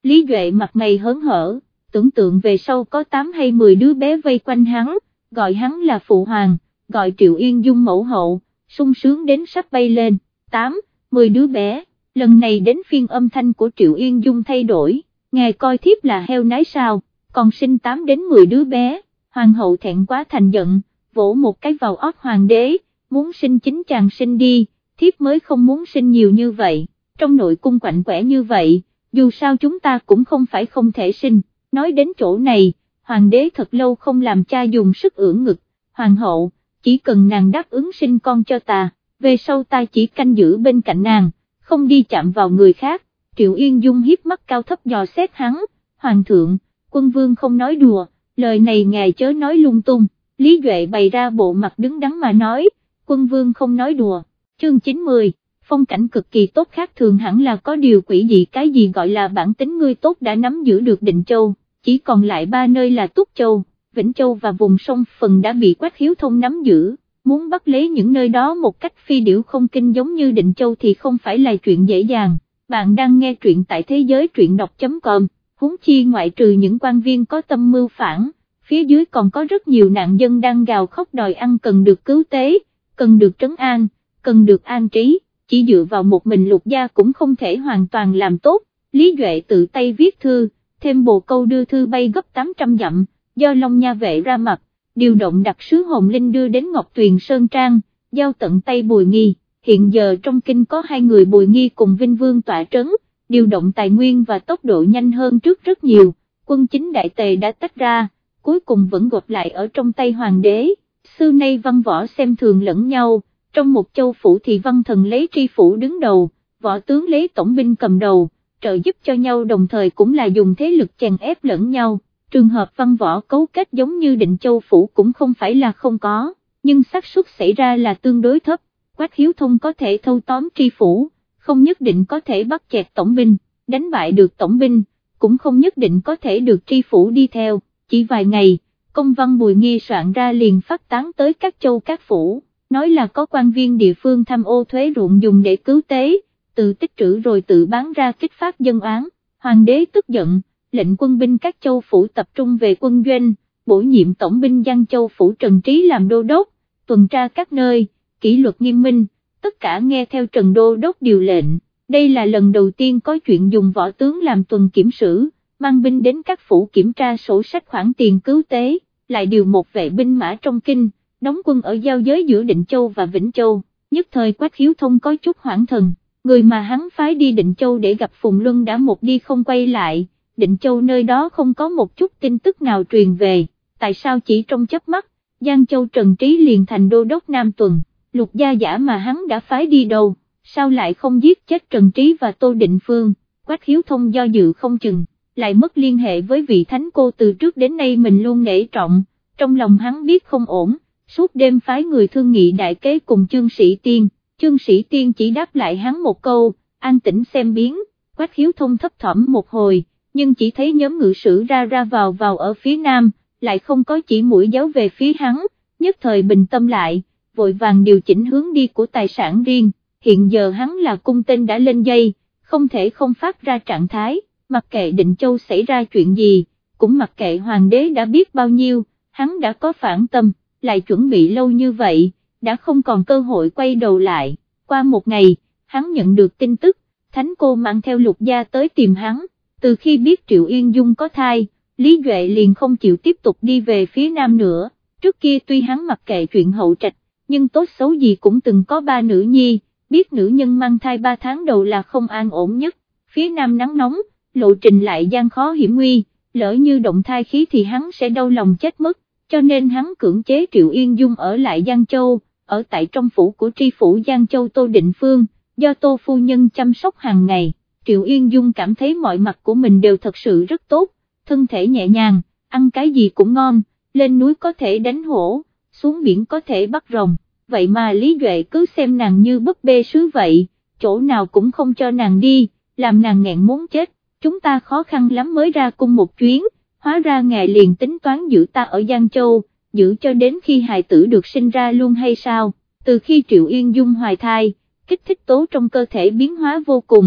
Lý Duệ mặt mày hớn hở, tưởng tượng về sau có 8 hay 10 đứa bé vây quanh hắn, gọi hắn là phụ hoàng, gọi Triệu Yên Dung mẫu hậu, sung sướng đến sắp bay lên. 8, 10 đứa bé, lần này đến phiên âm thanh của Triệu Yên Dung thay đổi, ngài coi thiếp là heo nái sao, còn sinh 8 đến 10 đứa bé. Hoàng hậu thẹn quá thành giận, vỗ một cái vào ót hoàng đế, muốn sinh chính chàng sinh đi, thiếp mới không muốn sinh nhiều như vậy, trong nội cung quạnh quẽ như vậy, dù sao chúng ta cũng không phải không thể sinh. Nói đến chỗ này, hoàng đế thật lâu không làm cha dùng sức ưỡn ngực, hoàng hậu, chỉ cần nàng đáp ứng sinh con cho ta, về sau ta chỉ canh giữ bên cạnh nàng, không đi chạm vào người khác. Triệu Yên Dung hiếp mắt cao thấp dò xét hắn, hoàng thượng, quân vương không nói đùa, lời này ngài chớ nói lung tung. Lý Duệ bày ra bộ mặt đứng đắn mà nói, quân vương không nói đùa. Chương 90, phong cảnh cực kỳ tốt khác thường hẳn là có điều quỷ dị, cái gì gọi là bản tính ngươi tốt đã nắm giữ được Định Châu, chỉ còn lại 3 nơi là Túc Châu, Vĩnh Châu và vùng sông Phần đã bị Quách Hiếu Thông nắm giữ, muốn bắt lấy những nơi đó một cách phi điểu không kinh giống như Định Châu thì không phải là chuyện dễ dàng. Bạn đang nghe truyện tại thế giới truyện đọc.com, huống chi ngoại trừ những quan viên có tâm mưu phản, phía dưới còn có rất nhiều nạn dân đang gào khóc đòi ăn cần được cứu tế, cần được trấn an, cần được an trí, chỉ dựa vào một mình Lục gia cũng không thể hoàn toàn làm tốt. Lý Duệ tự tay viết thư, thêm bồ câu đưa thư bay gấp 800 dặm, do Long Nha vệ ra mặt, điều động đặc sứ Hồng Linh đưa đến Ngọc Tuyền Sơn Trang, giao tận tay Bùi Nghi. Hiện giờ trong kinh có 2 người Bùi Nghi cùng Vinh Vương tọa trấn, điều động tài nguyên và tốc độ nhanh hơn trước rất nhiều, quân chính đại tề đã tách ra, cuối cùng vẫn gộp lại ở trong tay hoàng đế. Xưa nay văn võ xem thường lẫn nhau, trong một châu phủ thì văn thần lấy tri phủ đứng đầu, võ tướng lấy tổng binh cầm đầu, trợ giúp cho nhau đồng thời cũng là dùng thế lực chèn ép lẫn nhau. Trường hợp văn võ cấu kết giống như Định Châu phủ cũng không phải là không có, nhưng xác suất xảy ra là tương đối thấp. Quách Hiếu Thông có thể thâu tóm tri phủ, không nhất định có thể bắt chẹt tổng binh, đánh bại được tổng binh, cũng không nhất định có thể được tri phủ đi theo. Chỉ vài ngày, công văn Bùi Nghi soạn ra liền phát tán tới các châu các phủ, nói là có quan viên địa phương tham ô thuế ruộng dùng để cứu tế, tự tích trữ rồi tự bán ra kích phát dân oán. Hoàng đế tức giận, lệnh quân binh các châu phủ tập trung về quân doanh, bổ nhiệm tổng binh Giang Châu phủ Trần Trí làm đô đốc, tuần tra các nơi, kỷ luật nghiêm minh, tất cả nghe theo Trần Đô đốc điều lệnh. Đây là lần đầu tiên có chuyện dùng võ tướng làm tuần kiểm sử, mang binh đến các phủ kiểm tra sổ sách khoản tiền cứu tế, lại điều một vệ binh mã trong kinh, đóng quân ở giao giới giữa Định Châu và Vĩnh Châu. Nhất thời Quách Hiếu Thông có chút hoảng thần, người mà hắn phái đi Định Châu để gặp Phùng Luân đã một đi không quay lại, Định Châu nơi đó không có một chút tin tức nào truyền về, tại sao chỉ trong chớp mắt, Giang Châu Trần Trí liền thành đô đốc Nam Tuần. Lục gia giả mà hắn đã phái đi đâu, sao lại không giết chết Trần Trí và Tô Định Phương. Quách Hiếu Thông do dự không chừng, lại mất liên hệ với vị thánh cô từ trước đến nay mình luôn nể trọng, trong lòng hắn biết không ổn, suốt đêm phái người thương nghị đại kế cùng Chương Sĩ Tiên. Chương Sĩ Tiên chỉ đáp lại hắn một câu, an tĩnh xem biến. Quách Hiếu Thông thấp thỏm một hồi, nhưng chỉ thấy nhóm ngự sử ra vào ở phía nam, lại không có chỉ mũi giáo về phía hắn, nhất thời bình tâm lại, vội vàng điều chỉnh hướng đi của tài sản riêng. Hiện giờ hắn là cung tên đã lên dây, không thể không phát ra trạng thái, mặc kệ Định Châu xảy ra chuyện gì, cũng mặc kệ hoàng đế đã biết bao nhiêu, hắn đã có phản tâm, lại chuẩn bị lâu như vậy, đã không còn cơ hội quay đầu lại. Qua một ngày, hắn nhận được tin tức, thánh cô mang theo Lục gia tới tìm hắn, từ khi biết Triệu Yên Dung có thai, Lý Duệ liền không chịu tiếp tục đi về phía nam nữa. Trước kia tuy hắn mặc kệ chuyện hậu trạch, nhưng tốt xấu gì cũng từng có 3 nữ nhi, biết nữ nhân mang thai 3 tháng đầu là không an ổn nhất, phía nam nắng nóng, lộ trình lại gian khó hiểm nguy, lỡ như động thai khí thì hắn sẽ đau lòng chết mất, cho nên hắn cưỡng chế Triệu Yên Dung ở lại Giang Châu, ở tại trong phủ của tri phủ Giang Châu Tô Định Phương, do Tô phu nhân chăm sóc hàng ngày. Triệu Yên Dung cảm thấy mọi mặt của mình đều thật sự rất tốt, thân thể nhẹ nhàng, ăn cái gì cũng ngon, lên núi có thể đánh hổ, xuống biển có thể bắt rồng, vậy mà Lý Duệ cứ xem nàng như búp bê sứ vậy, chỗ nào cũng không cho nàng đi, làm nàng nghẹn muốn chết. Chúng ta khó khăn lắm mới ra cung một chuyến, hóa ra ngài liền tính toán giữ ta ở Giang Châu, giữ cho đến khi hài tử được sinh ra luôn hay sao? Từ khi Triệu Yên Dung hoài thai, kích thích tố trong cơ thể biến hóa vô cùng,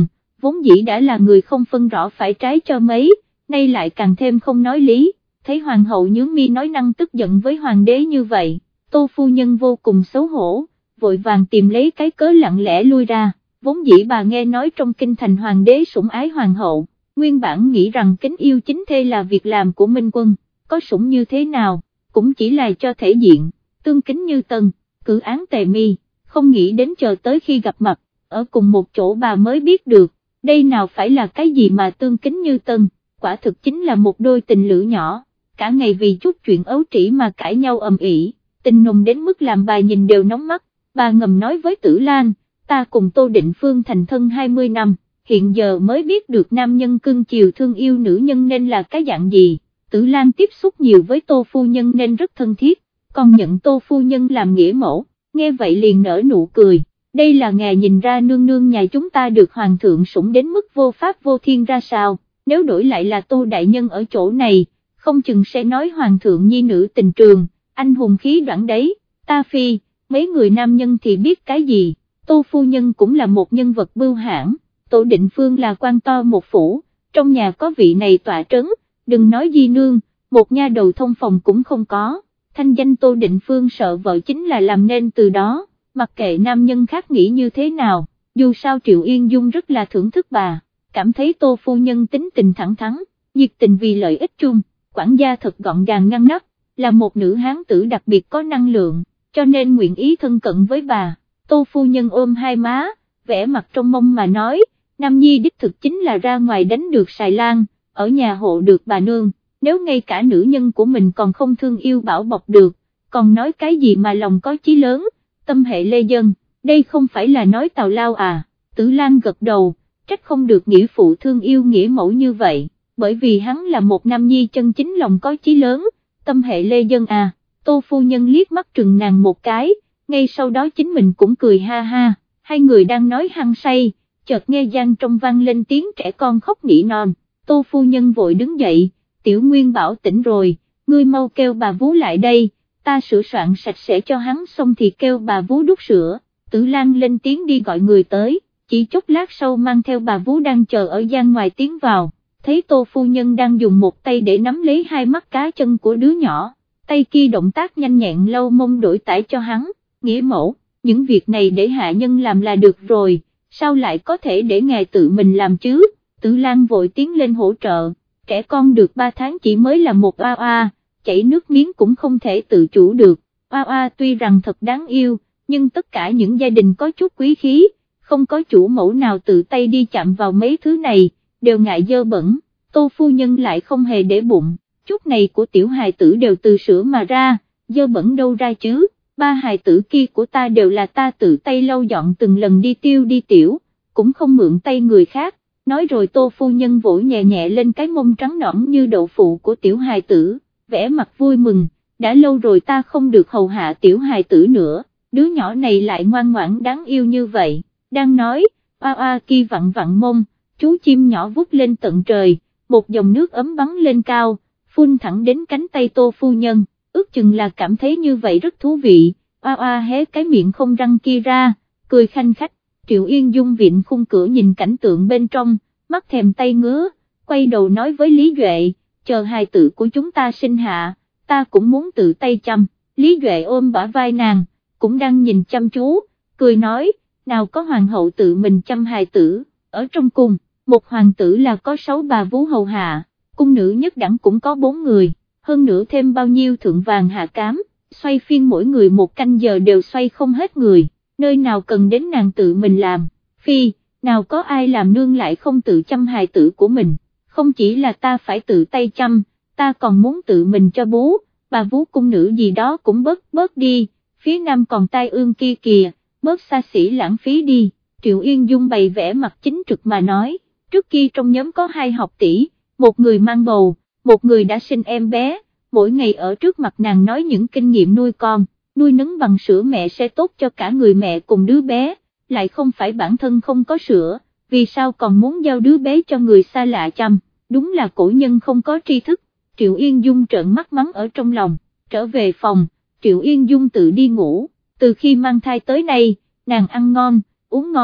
vốn dĩ đã là người không phân rõ phải trái cho mấy, nay lại càng thêm không nói lý, thấy hoàng hậu nhướng mi nói năng tức giận với hoàng đế như vậy, Tô phu nhân vô cùng xấu hổ, vội vàng tìm lấy cái cớ lặng lẽ lui ra, vốn dĩ bà nghe nói trong kinh thành hoàng đế sủng ái hoàng hậu, nguyên bản nghĩ rằng kính yêu chính thê là việc làm của Minh Quân, có sủng như thế nào, cũng chỉ là cho thể diện, tương kính như tân, cử án tề mi, không nghĩ đến chờ tới khi gặp mặt, ở cùng một chỗ bà mới biết được, đây nào phải là cái gì mà tương kính như tân, quả thực chính là một đôi tình lữ nhỏ, cả ngày vì chút chuyện ấu trĩ mà cãi nhau ầm ĩ, tình nồng đến mức làm bà nhìn đều nóng mắt, bà ngầm nói với Tử Lan, ta cùng Tô Định Phương thành thân 20 năm, hiện giờ mới biết được nam nhân cưng chiều thương yêu nữ nhân nên là cái dạng gì, Tử Lan tiếp xúc nhiều với Tô phu nhân nên rất thân thiết, còn nhận Tô phu nhân làm nghĩa mẫu, nghe vậy liền nở nụ cười, đây là ngài nhìn ra nương nương nhà chúng ta được hoàng thượng sủng đến mức vô pháp vô thiên ra sao, nếu đổi lại là Tô đại nhân ở chỗ này, không chừng sẽ nói hoàng thượng nhi nữ tình trường, anh hùng khí đoạn đấy, ta phi, mấy người nam nhân thì biết cái gì, Tô phu nhân cũng là một nhân vật bưu hãn, Tô Định Phương là quan to một phủ, trong nhà có vị này tọa trấn, đừng nói di nương, một nha đầu thông phòng cũng không có, thanh danh Tô Định Phương sợ vợ chính là làm nên từ đó, mặc kệ nam nhân khác nghĩ như thế nào, dù sao Triệu Yên Dung rất là thưởng thức bà, cảm thấy Tô phu nhân tính tình thẳng thắn, nhiệt tình vì lợi ích chung, quản gia thật gọn gàng ngăn nắp, là một nữ hán tử đặc biệt có năng lượng, cho nên nguyện ý thân cận với bà, Tô phu nhân ôm hai má, vẻ mặt trong mong mà nói, Nam Nhi đích thực chính là ra ngoài đánh được xài lang, ở nhà hộ được bà nương, nếu ngay cả nữ nhân của mình còn không thương yêu bảo bọc được, còn nói cái gì mà lòng có chí lớn, tâm hệ lê dân, đây không phải là nói tào lao à, Tử Lan gật đầu, trách không được nghĩa phụ thương yêu nghĩa mẫu như vậy, bởi vì hắn là một nam nhi chân chính lòng có chí lớn, tâm hệ lê dân à, Tô phu nhân liếc mắt trừng nàng một cái, ngay sau đó chính mình cũng cười ha ha, hai người đang nói hăng say, chợt nghe gian trong vang lên tiếng trẻ con khóc nỉ non, Tô phu nhân vội đứng dậy, Tiểu Nguyên Bảo tỉnh rồi, ngươi mau kêu bà vú lại đây, ta sửa soạn sạch sẽ cho hắn xong thì kêu bà vú đút sữa, Tử Lan lên tiếng đi gọi người tới, chỉ chốc lát sau mang theo bà vú đang chờ ở gian ngoài tiến vào, thấy Tô phu nhân đang dùng một tay để nắm lấy hai mắt cá chân của đứa nhỏ, tay kia động tác nhanh nhẹn lâu mông đổi tải cho hắn, nghĩa mẫu, những việc này để hạ nhân làm là được rồi, sao lại có thể để ngài tự mình làm chứ, Tử Lan vội tiến lên hỗ trợ, trẻ con được 3 tháng chỉ mới là một oa oa, chảy nước miếng cũng không thể tự chủ được, oa oa tuy rằng thật đáng yêu, nhưng tất cả những gia đình có chút quý khí, không có chủ mẫu nào tự tay đi chạm vào mấy thứ này, đều ngại dơ bẩn, Tô phu nhân lại không hề để bụng, chút này của tiểu hài tử đều từ sữa mà ra, dơ bẩn đâu ra chứ, ba hài tử kia của ta đều là ta tự tay lau dọn từng lần đi tiêu đi tiểu, cũng không mượn tay người khác, nói rồi Tô phu nhân vỗ nhẹ nhẹ lên cái mông trắng nõn như đậu phụ của tiểu hài tử, vẻ mặt vui mừng, đã lâu rồi ta không được hầu hạ tiểu hài tử nữa, đứa nhỏ này lại ngoan ngoãn đáng yêu như vậy, đang nói, oa oa kia vặn vặn mông, chú chim nhỏ vút lên tận trời, một dòng nước ấm bắn lên cao, phun thẳng đến cánh tay Tô phu nhân, ước chừng là cảm thấy như vậy rất thú vị, oa oa hé cái miệng không răng kia ra, cười khanh khách, Triệu Yên Dung vịn khung cửa nhìn cảnh tượng bên trong, mắt thèm tay ngứa, quay đầu nói với Lý Duệ, chờ hài tử của chúng ta sinh hạ, ta cũng muốn tự tay chăm, Lý Duệ ôm bả vai nàng, cũng đang nhìn chăm chú, cười nói, nào có hoàng hậu tự mình chăm hài tử, ở trong cung, một hoàng tử là có 6 bà vú hầu hạ, cung nữ nhất đẳng cũng có 4 người, hơn nữa thêm bao nhiêu thượng vàng hạ cám, xoay phiên mỗi người một canh giờ đều xoay không hết người, nơi nào cần đến nàng tự mình làm, phi, nào có ai làm nương lại không tự chăm hài tử của mình, không chỉ là ta phải tự tay chăm, ta còn muốn tự mình cho bú, bà vú cung nữ gì đó cũng bớt đi, phía nam còn tai ương kia kìa, bớt xa xỉ lãng phí đi, Triệu Yên Dung bày vẽ mặt chính trực mà nói, trước kia trong nhóm có 2 học tỷ, một người mang bầu, một người đã sinh em bé, mỗi ngày ở trước mặt nàng nói những kinh nghiệm nuôi con, nuôi nấng bằng sữa mẹ sẽ tốt cho cả người mẹ cùng đứa bé, lại không phải bản thân không có sữa, vì sao còn muốn giao đứa bé cho người xa lạ chăm, đúng là cổ nhân không có tri thức, Triệu Yên Dung trợn mắt mắng ở trong lòng, trở về phòng, Triệu Yên Dung tự đi ngủ, từ khi mang thai tới nay, nàng ăn ngon, uống ngon,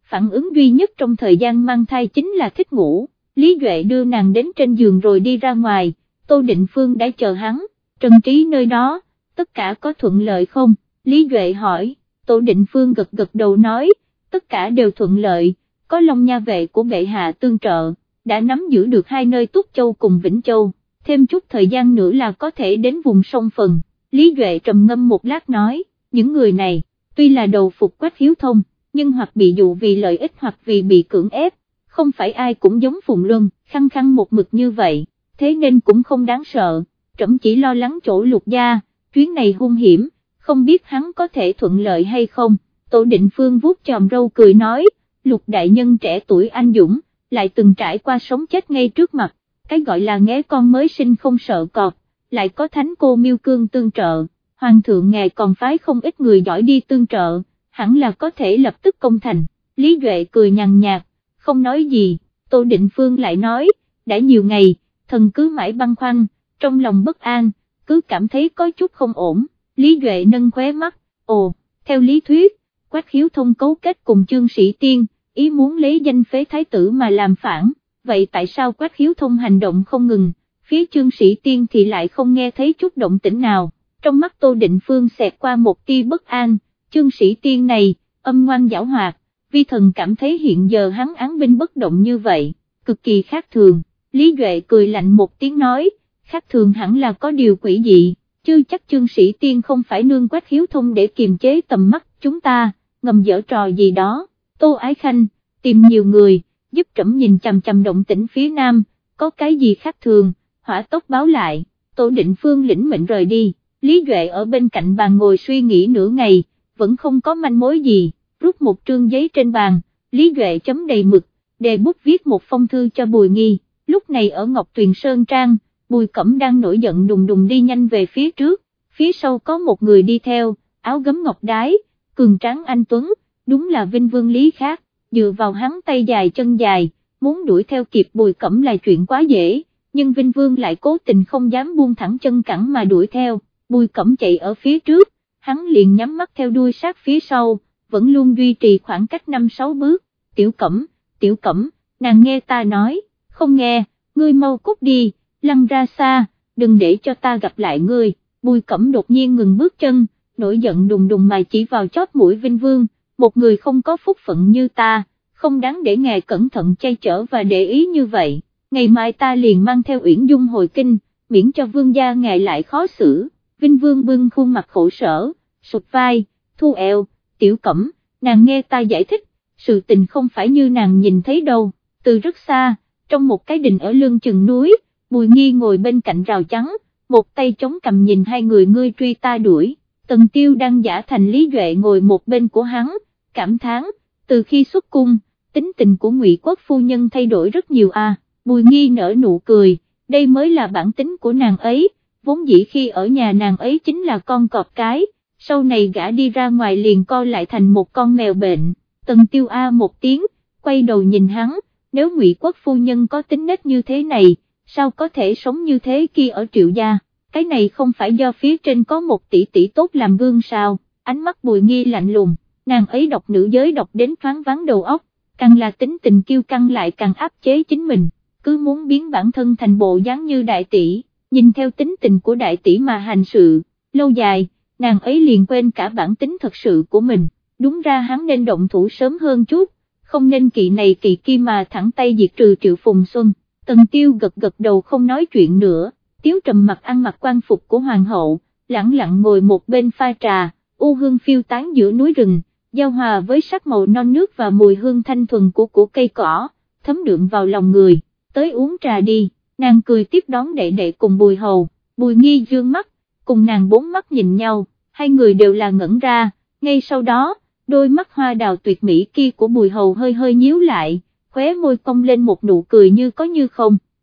phản ứng duy nhất trong thời gian mang thai chính là thích ngủ. Lý Duệ đưa nàng đến trên giường rồi đi ra ngoài, Tô Định Phương đã chờ hắn. Trần Trí nơi đó, tất cả có thuận lợi không? Lý Duệ hỏi. Tô Định Phương gật gật đầu nói, tất cả đều thuận lợi, có Long Nha vệ của bệ hạ tương trợ, đã nắm giữ được hai nơi Túc Châu cùng Vĩnh Châu, thêm chút thời gian nữa là có thể đến vùng sông Phần. Lý Duệ trầm ngâm một lát nói, những người này, tuy là đầu phục Quách Hiếu Thông, nhưng hoặc bị dụ vì lợi ích hoặc vì bị cưỡng ép, không phải ai cũng giống Phùng Luân, khăng khăng một mực như vậy, thế nên cũng không đáng sợ, trẫm chỉ lo lắng chỗ Lục gia, chuyến này hung hiểm, không biết hắn có thể thuận lợi hay không. Tô Định Phương vuốt chòm râu cười nói, Lục đại nhân trẻ tuổi anh dũng, lại từng trải qua sống chết ngay trước mặt, cái gọi là nghé con mới sinh không sợ cọp, lại có thánh cô Miêu Cương tương trợ, hoàng thượng ngài còn phái không ít người giỏi đi tương trợ, hẳn là có thể lập tức công thành. Lý Duệ cười nhàn nhạt, không nói gì. Tô Định Phương lại nói, đã nhiều ngày, thần cứ mãi băn khoăn, trong lòng bất an, cứ cảm thấy có chút không ổn. Lý Duệ nâng khóe mắt, ồ, theo lý thuyết, Quách Hiếu Thông cấu kết cùng Chương Sĩ Tiên, ý muốn lấy danh phế thái tử mà làm phản, vậy tại sao Quách Hiếu Thông hành động không ngừng, phía Chương Sĩ Tiên thì lại không nghe thấy chút động tĩnh nào? Trong mắt Tô Định Phương xẹt qua một tia bất an, Chương Sĩ Tiên này, âm ngoan giảo hoạt, vi thần cảm thấy hiện giờ hắn án binh bất động như vậy, cực kỳ khác thường. Lý Duệ cười lạnh một tiếng nói, khác thường hẳn là có điều quỷ dị, chứ chắc Chương Sĩ Tiên không phải nương Quách Hiếu Thông để kiềm chế tầm mắt chúng ta, ngầm giở trò gì đó. Tô Ái Khanh, tìm nhiều người, giúp trẫm nhìn chằm chằm động tĩnh phía nam, có cái gì khác thường, hỏa tốc báo lại. Tô Định Phương lĩnh mệnh rời đi, Lý Duệ ở bên cạnh bàn ngồi suy nghĩ nửa ngày, vẫn không có manh mối gì, rút một trương giấy trên bàn, Lý Duệ chấm đầy mực, đề bút viết một phong thư cho Bùi Nghi. Lúc này ở Ngọc Tuyền Sơn Trang, Bùi Cẩm đang nổi giận đùng đùng đi nhanh về phía trước, phía sau có một người đi theo, áo gấm ngọc đái, cường tráng anh tuấn, đúng là Vinh Vương Lý Khác, dựa vào hắn tay dài chân dài, muốn đuổi theo kịp Bùi Cẩm là chuyện quá dễ, nhưng Vinh Vương lại cố tình không dám buông thẳng chân cẳng mà đuổi theo. Bùi Cẩm chạy ở phía trước, hắn liền nhắm mắt theo đuôi sát phía sau, vẫn luôn duy trì khoảng cách 5-6 bước. Tiểu Cẩm, nàng nghe ta nói, không nghe, ngươi mau cút đi, lăn ra xa, đừng để cho ta gặp lại ngươi. Bùi Cẩm đột nhiên ngừng bước chân, nổi giận đùng đùng mà chỉ vào chóp mũi Vinh Vương, một người không có phúc phận như ta, không đáng để ngài cẩn thận chay chở và để ý như vậy, ngày mai ta liền mang theo Uyển Dung hồi kinh, miễn cho vương gia ngài lại khó xử. Vinh Vương bưng khuôn mặt khổ sở, sụt vai, thu eo, Tiểu Cẩm, nàng nghe ta giải thích, sự tình không phải như nàng nhìn thấy đâu. Từ rất xa, trong một cái đình ở lưng chừng núi, Bùi Nghi ngồi bên cạnh rào chắn, một tay chống cằm nhìn hai người ngươi truy ta đuổi. Tần Tiêu đang giả thành Lý Duệ ngồi một bên của hắn, cảm thán, từ khi xuất cung, tính tình của Ngụy Quốc phu nhân thay đổi rất nhiều à. Bùi Nghi nở nụ cười, đây mới là bản tính của nàng ấy, vốn dĩ khi ở nhà nàng ấy chính là con cọp cái, sau này gã đi ra ngoài liền co lại thành một con mèo bệnh. Tần Tiêu a một tiếng, quay đầu nhìn hắn, nếu Ngụy Quốc phu nhân có tính nết như thế này, sao có thể sống như thế khi ở Triệu gia, cái này không phải do phía trên có một tỷ tỷ tốt làm gương sao? Ánh mắt Bùi Nghi lạnh lùng, nàng ấy độc nữ giới độc đến thoáng váng đầu óc, càng là tính tình kiêu căng lại càng áp chế chính mình, cứ muốn biến bản thân thành bộ dáng như đại tỷ, nhìn theo tính tình của đại tỷ mà hành sự, lâu dài, nàng ấy liền quên cả bản tính thật sự của mình. Đúng ra hắn nên động thủ sớm hơn chút, không nên kỵ này kỵ kia mà thẳng tay diệt trừ Triệu Phùng Xuân. Tần Tiêu gật gật đầu không nói chuyện nữa, Tiếu Trầm mặc ăn mặc quan phục của hoàng hậu, lẳng lặng ngồi một bên pha trà, u hương phiêu tán giữa núi rừng, giao hòa với sắc màu non nước và mùi hương thanh thuần của cây cỏ, thấm đượm vào lòng người. Tới uống trà đi, nàng cười tiếp đón đệ đệ cùng Bùi Hầu. Bùi Nghi dương mắt, cùng nàng bốn mắt nhìn nhau, hai người đều là ngẩn ra, ngay sau đó, đôi mắt hoa đào tuyệt mỹ kia của Bùi Hầu hơi hơi nhíu lại, khóe môi cong lên một nụ cười như có như không.